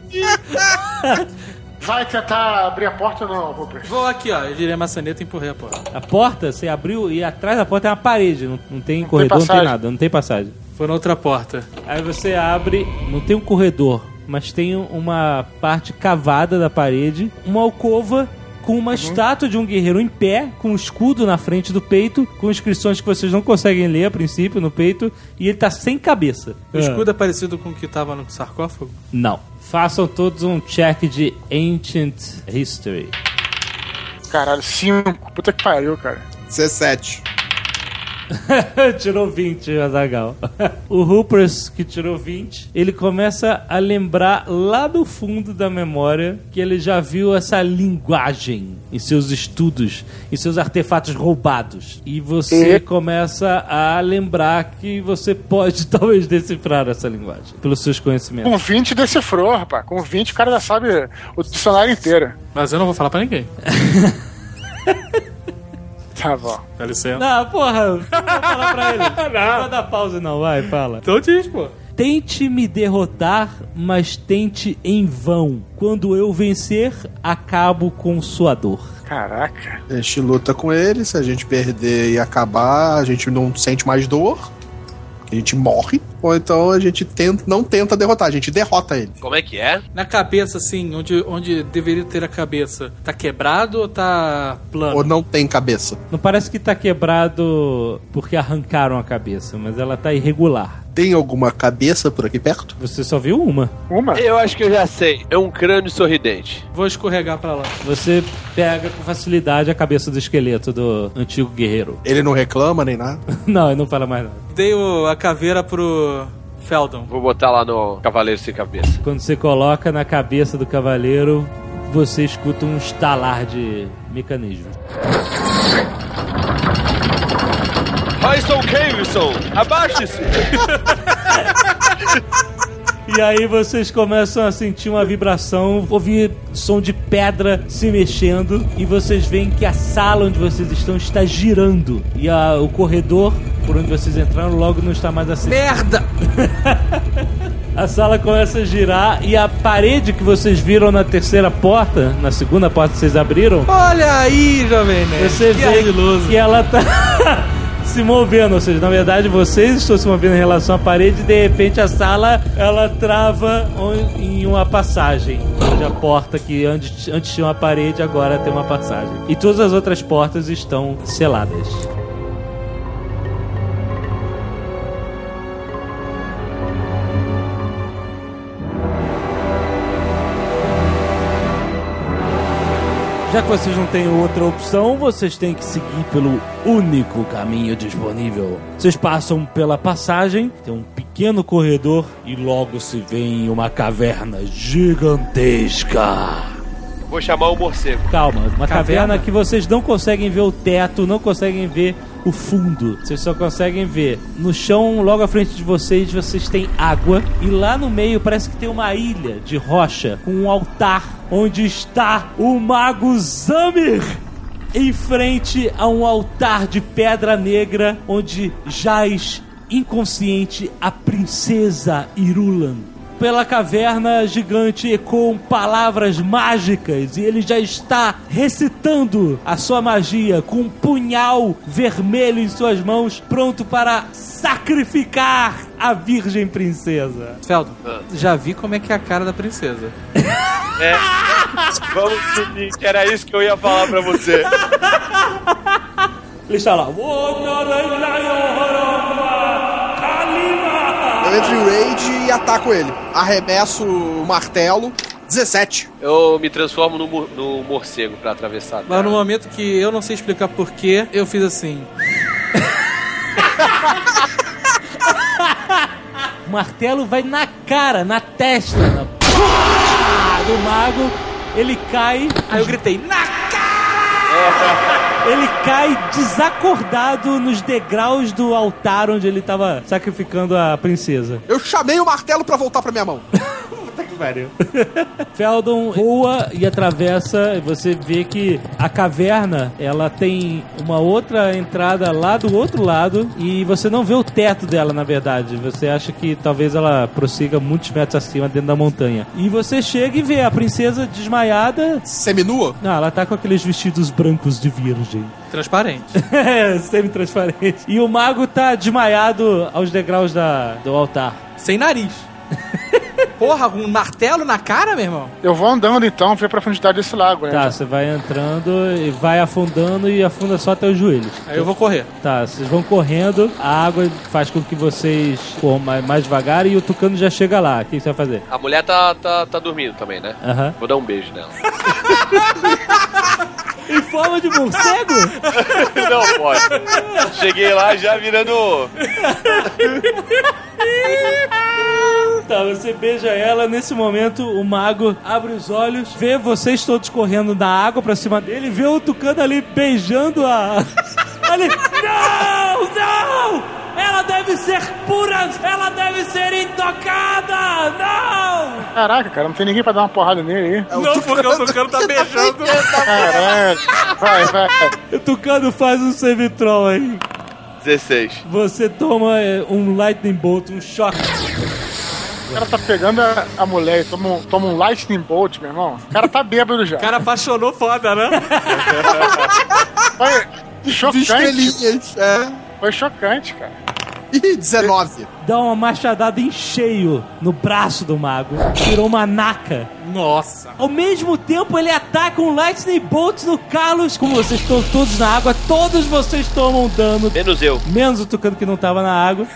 Vai tentar abrir a porta ou não, Rupert? Vou aqui, ó. Eu girei a maçaneta e empurrei a porta. A porta, você abriu e atrás da porta tem uma parede. Não, não tem não corredor, tem não tem nada. Não tem passagem. Foi na outra porta. Aí você abre, não tem um corredor, mas tem uma parte cavada da parede, uma alcova com uma uhum. estátua de um guerreiro em pé, com um escudo na frente do peito, com inscrições que vocês não conseguem ler a princípio no peito, e ele tá sem cabeça. O escudo é parecido com o que tava no sarcófago? Não. Façam todos um check de Ancient History. Caralho, cinco. Puta que pariu, cara. dezessete. Tirou vinte, Azaghal. O Rupert, que tirou vinte, ele começa a lembrar lá do fundo da memória que ele já viu essa linguagem em seus estudos, em seus artefatos roubados. E você e? começa a lembrar que você pode talvez decifrar essa linguagem pelos seus conhecimentos. Com vinte decifrou, rapaz. Com vinte o cara já sabe o dicionário inteiro. Mas eu não vou falar pra ninguém. Tá bom. Dá licença. Não, porra, não vou falar pra ele. Não vai dar pausa não, vai, fala. Então diz, pô. Tente me derrotar, mas tente em vão. Quando eu vencer, acabo com sua dor. Caraca. A gente luta com ele, se a gente perder e acabar, a gente não sente mais dor, a gente morre. Ou então a gente tenta, não tenta derrotar, a gente derrota ele. Como é que é? Na cabeça, assim, onde, onde deveria ter a cabeça, tá quebrado ou tá plano? Ou não tem cabeça. Não parece que tá quebrado porque arrancaram a cabeça, mas ela tá irregular. Tem alguma cabeça por aqui perto? Você só viu uma. Uma? Eu acho que eu já sei. É um crânio sorridente. Vou escorregar pra lá. Você pega com facilidade a cabeça do esqueleto do antigo guerreiro. Ele não reclama nem nada? Não, ele não fala mais nada. Dei o, a caveira pro Feldon. Vou botar lá no Cavaleiro Sem Cabeça. Quando você coloca na cabeça do cavaleiro, você escuta um estalar de mecanismo. Raison Caveson, abaixe-se! E aí vocês começam a sentir uma vibração, ouvir som de pedra se mexendo, e vocês veem que a sala onde vocês estão está girando. E a, o corredor por onde vocês entraram logo não está mais acessível. Merda! A sala começa a girar e a parede que vocês viram na terceira porta, na segunda porta que vocês abriram... Olha aí, Jovem Nerd, você que vê ardiloso. que ela tá... se movendo, ou seja, na verdade vocês estão se movendo em relação à parede e de repente a sala, ela trava em uma passagem, onde a porta que antes, antes tinha uma parede, agora tem uma passagem. E todas as outras portas estão seladas. Já que vocês não têm outra opção, vocês têm que seguir pelo único caminho disponível. Vocês passam pela passagem, tem um pequeno corredor e logo se vê em uma caverna gigantesca. Vou chamar o morcego. Calma, uma caverna, Caverna? que vocês não conseguem ver o teto, não conseguem ver o fundo. Vocês só conseguem ver no chão, logo à frente de vocês, vocês têm água. E lá no meio parece que tem uma ilha de rocha com um altar onde está o mago Zamir, em frente a um altar de pedra negra onde jaz inconsciente a princesa Irulan. Pela caverna gigante ecoam palavras mágicas e ele já está recitando a sua magia com um punhal vermelho em suas mãos, pronto para sacrificar a virgem princesa. Feldon, já vi como é que é a cara da princesa. É, vamos subir, que era isso que eu ia falar pra você. Ele está lá. Eu entro em rage e ataco ele. Arremesso o martelo. dezessete. Eu me transformo no, mor- no morcego pra atravessar. Mas no momento que eu não sei explicar porquê, eu fiz assim. O martelo vai na cara, na testa na... do mago. Ele cai. Aí eu gritei, na Ele cai desacordado nos degraus do altar onde ele estava sacrificando a princesa. Eu chamei o martelo pra voltar pra minha mão. Puta que pariu. Feldon voa e atravessa, e você vê que a caverna, ela tem uma outra entrada lá do outro lado, e você não vê o teto dela, na verdade. Você acha que talvez ela prossiga muitos metros acima, dentro da montanha. E você chega e vê a princesa desmaiada. Seminua? Não, ela tá com aqueles vestidos brancos de virgem. Transparente. É, semi-transparente. E o mago tá desmaiado aos degraus da, do altar. Sem nariz. Porra, um martelo na cara, meu irmão? Eu vou andando então, ver a profundidade desse lago, né? Tá, você vai entrando e vai afundando e afunda só até os joelhos. Aí eu vou correr. Tá, vocês vão correndo, a água faz com que vocês corram mais, mais devagar e o tucano já chega lá. O que você vai fazer? A mulher tá, tá, tá dormindo também, né? Aham. Vou dar um beijo nela. Em forma de morcego? Não pode. Cheguei lá já virando... Tá, você beija ela. Nesse momento, o mago abre os olhos, vê vocês todos correndo na água pra cima dele, vê o tucano ali beijando a... ali, não, não! Ela deve ser pura, ela deve ser intocada, não! Caraca, cara, não tem ninguém pra dar uma porrada nele aí. Não, porque o tucano tá beijando. Caralho, vai, vai. O tucano faz um semi-troll aí. dezesseis. Você toma é, um lightning bolt, um choque O cara tá pegando a, a mulher e toma um, toma um lightning bolt, meu irmão. O cara tá bêbado já. O cara apaixonou foda, né? Foi chocante. Estrelinhas, é. Foi chocante, cara. Ih, dezenove. Dá uma machadada em cheio no braço do mago. Tirou uma naca. Nossa. Ao mesmo tempo, ele ataca um Lightning Bolt no Carlos. Como vocês estão todos na água, todos vocês tomam dano. Menos eu. Menos o Tucano que não tava na água.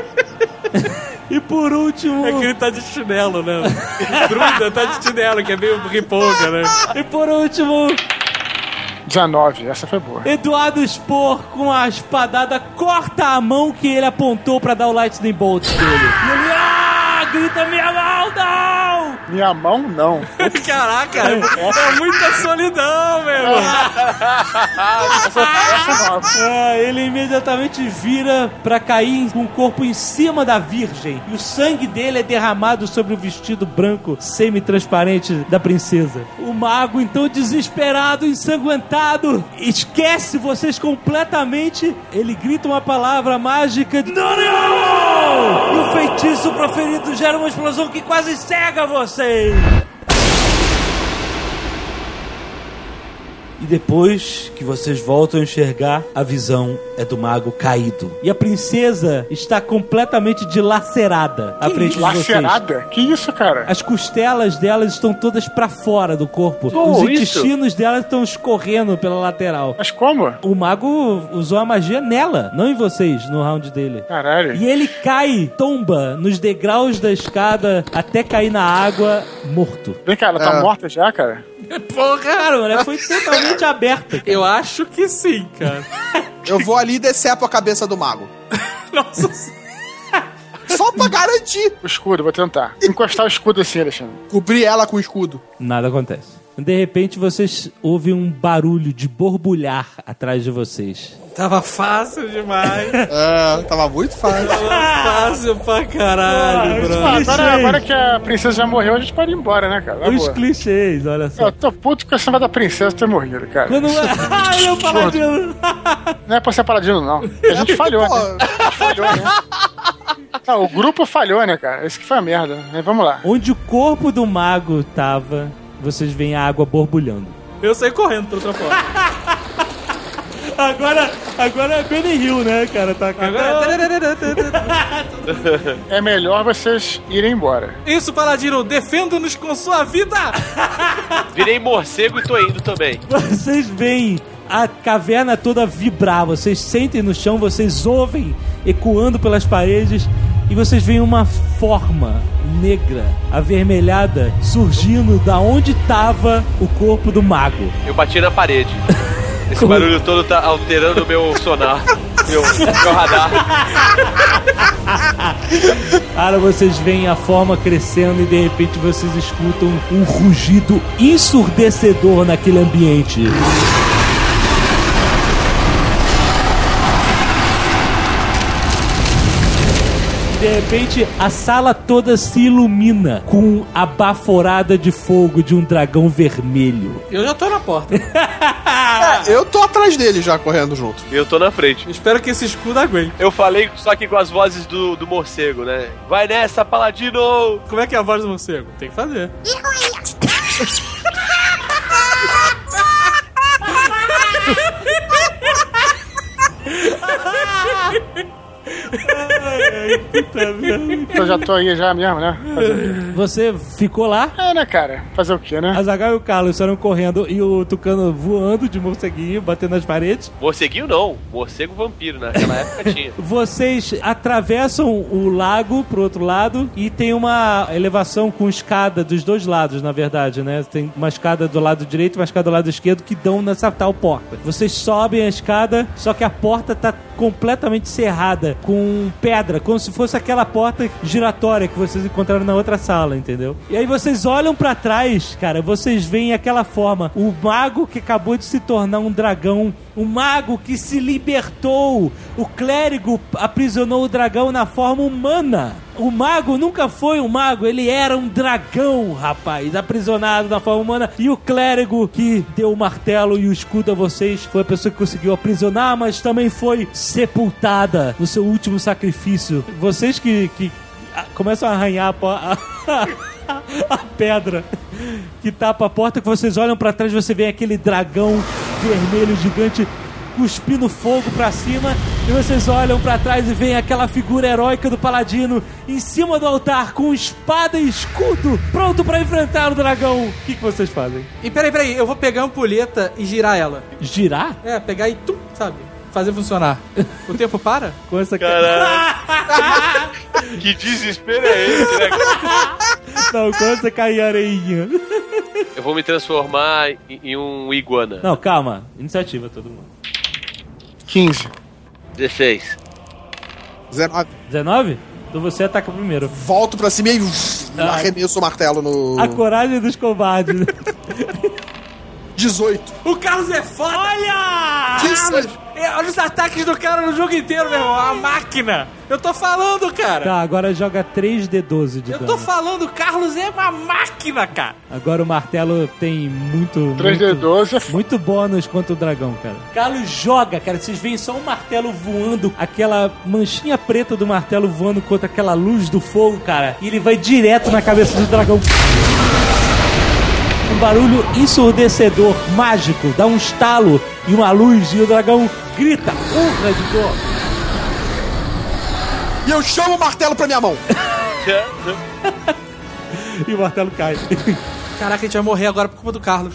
E por último... É que ele tá de chinelo, né? Druida tá de chinelo, que é meio riponga, né? E por último... dezenove, essa foi boa. Eduardo Spor, com a espadada, corta a mão que ele apontou pra dar o Lightning Bolt dele. E ele, ah, grita, minha mão, não! Minha mão, não. Caraca, é muita solidão, meu irmão. É, ele imediatamente vira pra cair com o corpo em cima da virgem. E o sangue dele é derramado sobre o vestido branco semi-transparente da princesa. O mago, então, desesperado, ensanguentado, esquece vocês completamente. Ele grita uma palavra mágica de... Não, não! E o feitiço proferido gera uma explosão que quase cega vocês. E depois que vocês voltam a enxergar, a visão é do mago caído. E a princesa está completamente dilacerada à frente de vocês. Lacerada? Que isso, cara? As costelas delas estão todas pra fora do corpo. Oh, Os isso? intestinos delas estão escorrendo pela lateral. Mas como? O mago usou a magia nela, não em vocês, no round dele. Caralho. E ele cai, tomba nos degraus da escada até cair na água, morto. Vem cá, ela tá É. morta já, cara? Porra, cara, mano, ela foi totalmente aberta. Eu acho que sim, cara. Eu vou ali e decepo a cabeça do mago. Nossa. Só pra garantir. O escudo, vou tentar. Encostar o escudo assim, Alexandre. Cobrir ela com o escudo. Nada acontece. De repente, vocês ouvem um barulho de borbulhar atrás de vocês. Tava fácil demais. É, tava muito fácil. Tava fácil pra caralho, bro. Ah, agora, agora que a princesa já morreu, a gente pode ir embora, né, cara? Na Os boa. clichês, olha só. Eu tô puto com essa cima da princesa ter morrido, cara. Quando... Ah, ele é o paladino. Não é pra ser paladino, não. A gente falhou, né? A gente falhou, né? Não, o grupo falhou, né, cara? Isso que foi a merda. Mas vamos lá. Onde o corpo do mago tava, vocês veem a água borbulhando. Eu saí correndo pra outra porta. Agora, agora é Benny Hill, né, cara? Tá Agora... É melhor vocês irem embora. Isso, Paladino, defenda-nos com sua vida! Virei morcego e tô indo também. Vocês veem a caverna toda vibrar, vocês sentem no chão, vocês ouvem ecoando pelas paredes e vocês veem uma forma negra, avermelhada, surgindo da onde tava o corpo do mago. Eu bati na parede. Esse barulho todo tá alterando o meu sonar, meu, meu radar. Cara, vocês veem a forma crescendo e de repente vocês escutam um rugido ensurdecedor naquele ambiente. De repente, a sala toda se ilumina com a baforada de fogo de um dragão vermelho. Eu já tô na porta. É, eu tô atrás dele já, correndo junto. Eu tô na frente. Espero que esse escudo aguente. Eu falei só que com as vozes do, do morcego, né? Vai nessa, Paladino! Como é que é a voz do morcego? Tem que fazer. Eu já tô aí já mesmo, né? Fazer o quê? Você ficou lá? É, né, cara? Fazer o quê, né? Azaghal e o Carlos saíram correndo e o Tucano voando de morceguinho, batendo nas paredes. Morceguinho não, morcego vampiro, naquela época tinha. Vocês atravessam o lago pro outro lado e tem uma elevação com escada dos dois lados, na verdade, né? Tem uma escada do lado direito e uma escada do lado esquerdo que dão nessa tal porta. Vocês sobem a escada, só que a porta tá completamente cerrada, com pedra, como se fosse aquela porta giratória que vocês encontraram na outra sala, entendeu? E aí vocês olham pra trás, cara, vocês veem aquela forma, o mago que acabou de se tornar um dragão, o mago que se libertou, o clérigo aprisionou o dragão na forma humana. O mago nunca foi um mago, ele era um dragão, rapaz, aprisionado na forma humana. E o clérigo que deu o martelo e o escudo a vocês foi a pessoa que conseguiu aprisionar, mas também foi sepultada no seu último sacrifício. Vocês que... que começam a arranhar a, po- a, a pedra que tapa a porta, que vocês olham pra trás e você vê aquele dragão vermelho gigante cuspindo fogo pra cima, e vocês olham pra trás e veem aquela figura heróica do paladino em cima do altar com espada e escudo pronto pra enfrentar o dragão. O que, que vocês fazem? E peraí, peraí, eu vou pegar a ampulheta e girar ela. Girar? É, pegar e tum, sabe? Fazer funcionar. O tempo para? Com essa Caralho. Que desespero é esse, né? Não, quando você cair areinha. Eu vou me transformar em, em um iguana. Não, calma. Iniciativa, todo mundo. quinze. dezesseis. dezenove. dezenove? Então você ataca primeiro. Volto pra cima e Ah. arremesso o martelo no... A coragem dos covardes. dezoito. O Carlos é foda! Olha! dezoito. É, olha os ataques do cara no jogo inteiro, meu irmão. A máquina. Eu tô falando, cara. Tá, agora joga três D doze de Eu dano. tô falando, o Carlos é uma máquina, cara. Agora o martelo tem muito... três D doze. Muito, muito bônus contra o dragão, cara. Carlos joga, cara. Vocês veem só um martelo voando, aquela manchinha preta do martelo voando contra aquela luz do fogo, cara. E ele vai direto na cabeça do dragão. Um barulho ensurdecedor, mágico, dá um estalo e uma luz e o dragão grita, urra de dor. E eu chamo o martelo pra minha mão. E o martelo cai. Caraca, a gente vai morrer agora por culpa do Carlos.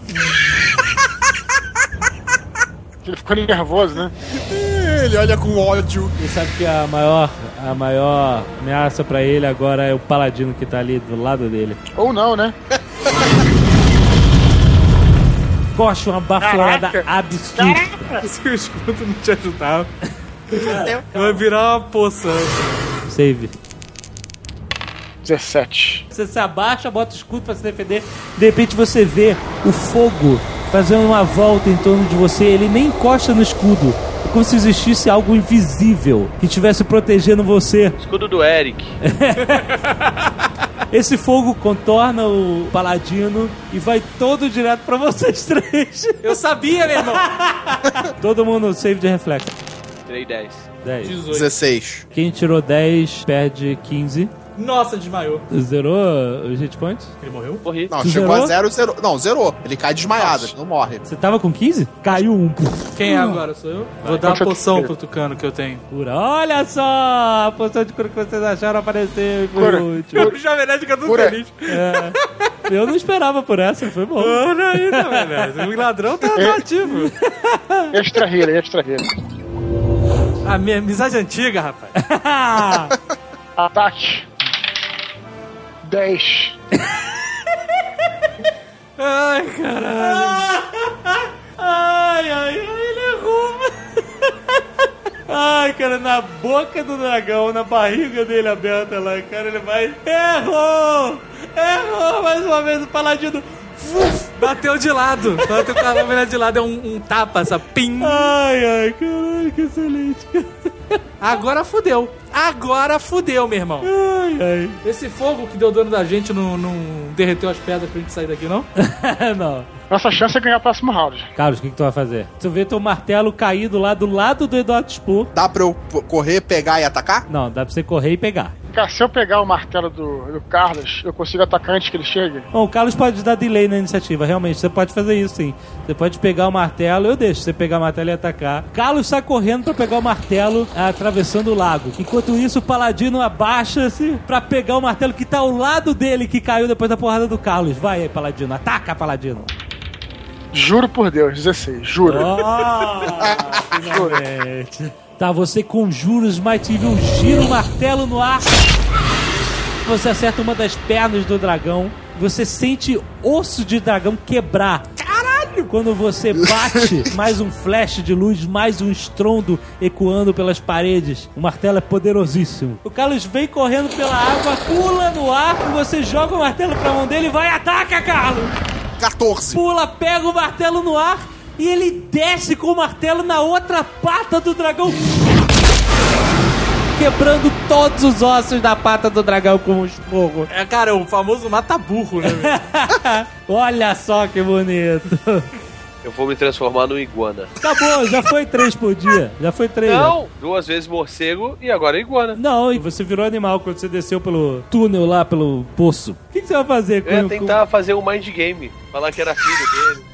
Ele ficou nervoso, né? Ele olha com ódio. Você sabe que a maior, a maior ameaça pra ele agora é o paladino que tá ali do lado dele. Ou não, né? Coxa, uma baforada Caraca. absurda. Se o escudo não te ajudar, vai virar uma poça. Save. dezessete. Você se abaixa, bota o escudo pra se defender. De repente você vê o fogo fazendo uma volta em torno de você. Ele nem encosta no escudo. É como se existisse algo invisível que estivesse protegendo você. Escudo do Eric. Esse fogo contorna o paladino e vai todo direto pra vocês três. Eu sabia, meu irmão. Todo mundo save de reflexo. Tirei dez. dez. dezesseis. Quem tirou dez perde quinze. Nossa, desmaiou. Zerou os hit points? Ele morreu? Morri. Não, Tu chegou zerou? a zero, zerou. Não, zerou. Ele cai desmaiado, ele não morre. Você tava com quinze? Caiu um. Quem é agora? Sou eu? Vou dar uma poção pro Tucano que eu tenho. Cura. Olha só! A poção de cura que vocês acharam aparecer por Cura. último. O Jovem Nerd fica todo Cura. feliz. É. Eu não esperava por essa, foi bom. Olha aí, Jovem Nerd. O ladrão tá tá ativo. Extra healer, extra healer. A minha amizade antiga, rapaz. Ataque. dez. Ai, caralho. Ai, ai, ai, ele errou. Ai, cara, na boca do dragão, na barriga dele aberta lá, cara, ele vai... Errou! Errou mais uma vez o paladino. Uf, bateu de lado. Bateu com a lâmina de lado. É um, um tapa, essa pim. Ai, ai, caralho, que excelente. Agora fudeu. Agora fudeu, meu irmão. Ai, ai. Esse fogo que deu dano da gente não, não derreteu as pedras pra gente sair daqui, não? Não. Nossa chance é ganhar o próximo round. Carlos, o que, que tu vai fazer? Tu vê teu martelo caído lá do lado do Eduardo Spur. Dá pra eu p- correr, pegar e atacar? Não, dá pra você correr e pegar. Cara, se eu pegar o martelo do, do Carlos, eu consigo atacar antes que ele chegue? Bom, o Carlos pode dar delay na iniciativa, realmente. Você pode fazer isso, sim. Você pode pegar o martelo, eu deixo você pegar o martelo e atacar. Carlos sai correndo pra pegar o martelo, atravessando o lago. Enquanto isso, o paladino abaixa-se pra pegar o martelo que tá ao lado dele, que caiu depois da porrada do Carlos. Vai aí, paladino. Ataca, paladino. Juro por Deus, dezesseis, juro. Oh, finalmente. Tá, você conjura os Mighty Evil, gira o martelo no ar. Você acerta uma das pernas do dragão. Você sente osso de dragão quebrar. Caralho! Quando você bate, mais um flash de luz, mais um estrondo ecoando pelas paredes. O martelo é poderosíssimo. O Carlos vem correndo pela água, pula no ar, e você joga o martelo pra mão dele e vai, ataca, Carlos! quatorze. Pula, pega o martelo no ar e ele desce com o martelo na outra pata do dragão, quebrando todos os ossos da pata do dragão com um esporro. É, cara, o famoso mata-burro, né? Olha só que bonito. eu vou me transformar no iguana. Acabou, já foi três por dia. Já foi três. Não, né? duas vezes morcego e agora iguana. Não, e você virou animal quando você desceu pelo túnel lá, pelo poço. O que, que você vai fazer com Eu ia tentar com... fazer um mind game. Falar que era filho dele.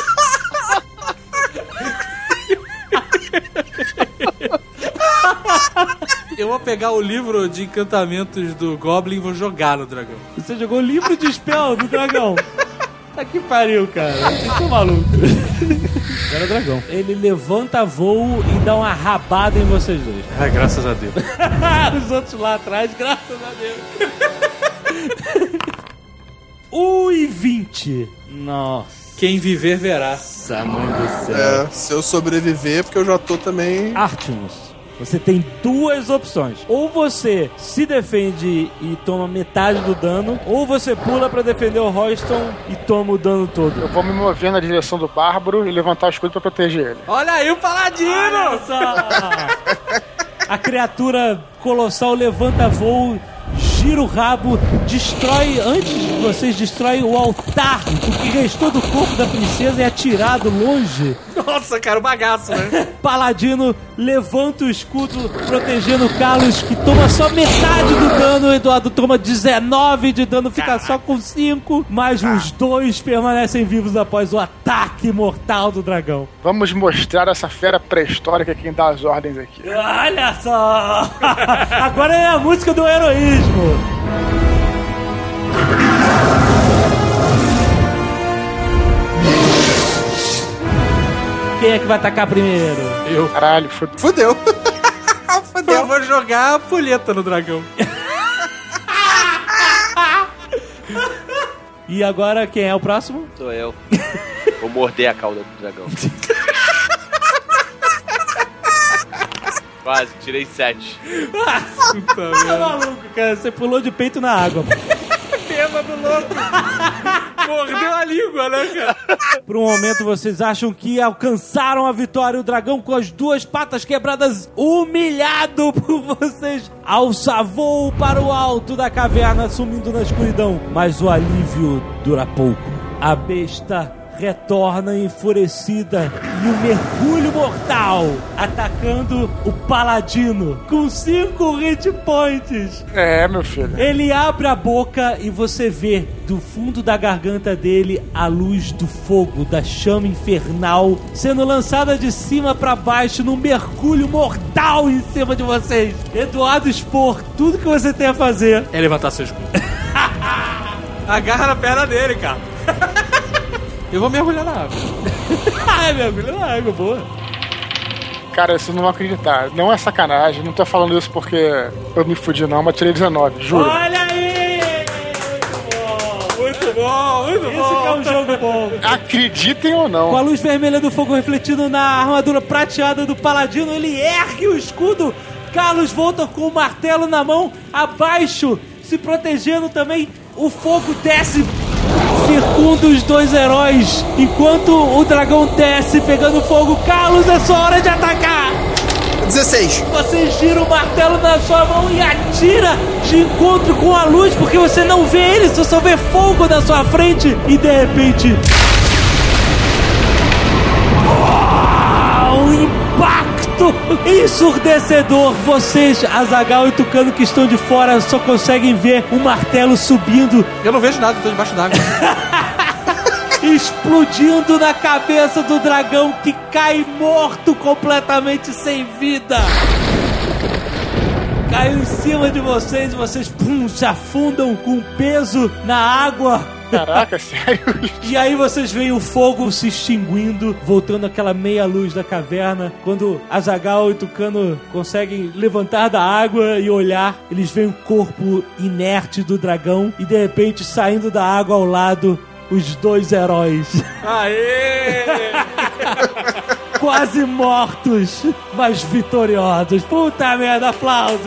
Eu vou pegar o livro de encantamentos do Goblin e vou jogar no dragão. Você jogou o livro de spell do dragão. Tá que pariu, cara. Eu tô maluco. Era o dragão. Ele levanta voo e dá uma rabada em vocês dois. Ai, graças a Deus. Os outros lá atrás, graças a Deus. um e vinte. Nossa. Quem viver verá. Nossa, mãe do céu. É, se eu sobreviver, porque eu já tô também... Artemis. Você tem duas opções. Ou você se defende e toma metade do dano, ou você pula pra defender o Royston e toma o dano todo. Eu vou me mover na direção do Bárbaro e levantar o escudo pra proteger ele. Olha aí o Paladino! Olha só! A criatura colossal levanta voo, gira o rabo, destrói, antes de vocês, destrói o altar. O que restou do corpo da princesa é atirado longe. Nossa, cara, o bagaço, né? Paladino levanta o escudo, protegendo o Carlos, que toma só metade do dano. O Eduardo toma dezenove de dano, fica Caraca. só com cinco. Mas ah. os dois permanecem vivos após o ataque mortal do dragão. Vamos mostrar essa fera pré-histórica quem dá as ordens aqui. Olha só! Agora é a música do heroísmo. Quem é que vai atacar primeiro? Eu. Caralho, fudeu. Fudeu. Fudeu. Eu vou jogar a pulheta no dragão. E agora quem é o próximo? Sou eu. Vou morder a cauda do dragão. Quase, tirei sete. Puta tá maluco, cara. Você pulou de peito na água. Bêbado louco. Mordeu a língua, né, cara? Por um momento vocês acham que alcançaram a vitória. O dragão, com as duas patas quebradas, humilhado por vocês, alça voo para o alto da caverna, sumindo na escuridão. Mas o alívio dura pouco. A besta retorna enfurecida e um mergulho mortal, atacando o Paladino com cinco hit points. É, meu filho. Ele abre a boca e você vê do fundo da garganta dele a luz do fogo, da chama infernal, sendo lançada de cima pra baixo num mergulho mortal em cima de vocês. Eduardo Spor, tudo que você tem a fazer é levantar seu escudo. Agarra na perna dele, cara. Eu vou mergulhar na água. Ai, mergulha na água, boa. Cara, vocês não vão acreditar. Não é sacanagem. Não tô falando isso porque eu me fudi, não. Mas tirei dezenove, juro. Olha aí! Muito bom, muito bom. Esse que é um jogo bom. Acreditem ou não. Com a luz vermelha do fogo refletindo na armadura prateada do Paladino, ele ergue o escudo. Carlos volta com o martelo na mão, abaixo, se protegendo também. O fogo desce, circunda os dois heróis, enquanto o dragão desce pegando fogo. Carlos, é sua hora de atacar. dezesseis. Você gira o martelo na sua mão e atira de encontro com a luz, porque você não vê ele, você só vê fogo na sua frente. E de repente, um impacto ensurdecedor. Vocês, Azaghal e Tucano, que estão de fora, só conseguem ver o martelo subindo. Eu não vejo nada, estou debaixo d'água. Explodindo na cabeça do dragão, que cai morto, completamente sem vida. Caiu em cima de vocês e vocês pum, se afundam com peso na água. Caraca, sério? E aí vocês veem o fogo se extinguindo, voltando àquela meia luz da caverna. Quando Azaghal e Tucano conseguem levantar da água e olhar, eles veem o corpo inerte do dragão e de repente, saindo da água ao lado, os dois heróis. Aê! Quase mortos, mas vitoriosos. Puta merda, aplausos.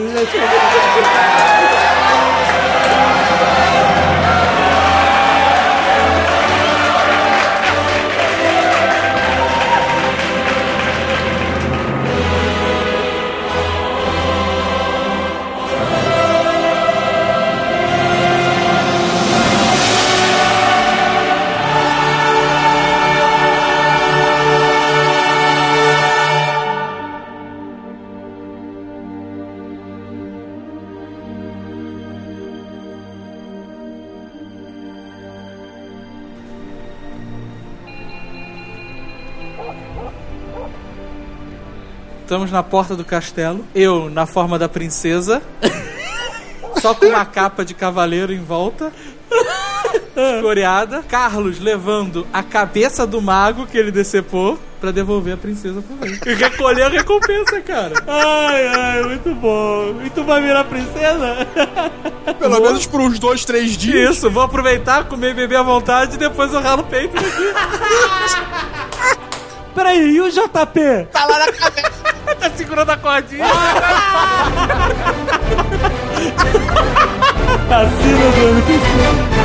Estamos na porta do castelo. Eu, na forma da princesa, só com uma capa de cavaleiro em volta, coreada. Carlos levando a cabeça do mago que ele decepou pra devolver a princesa pra mim. E recolher a recompensa, cara. Ai, ai, muito bom. E tu vai virar princesa? Pelo vou... menos por uns dois, três dias. Isso, vou aproveitar, comer e beber à vontade e depois eu ralo o peito daqui. Peraí, e o J P? Tá lá na cabeça. Tá segurando a cordinha. Assina do ano que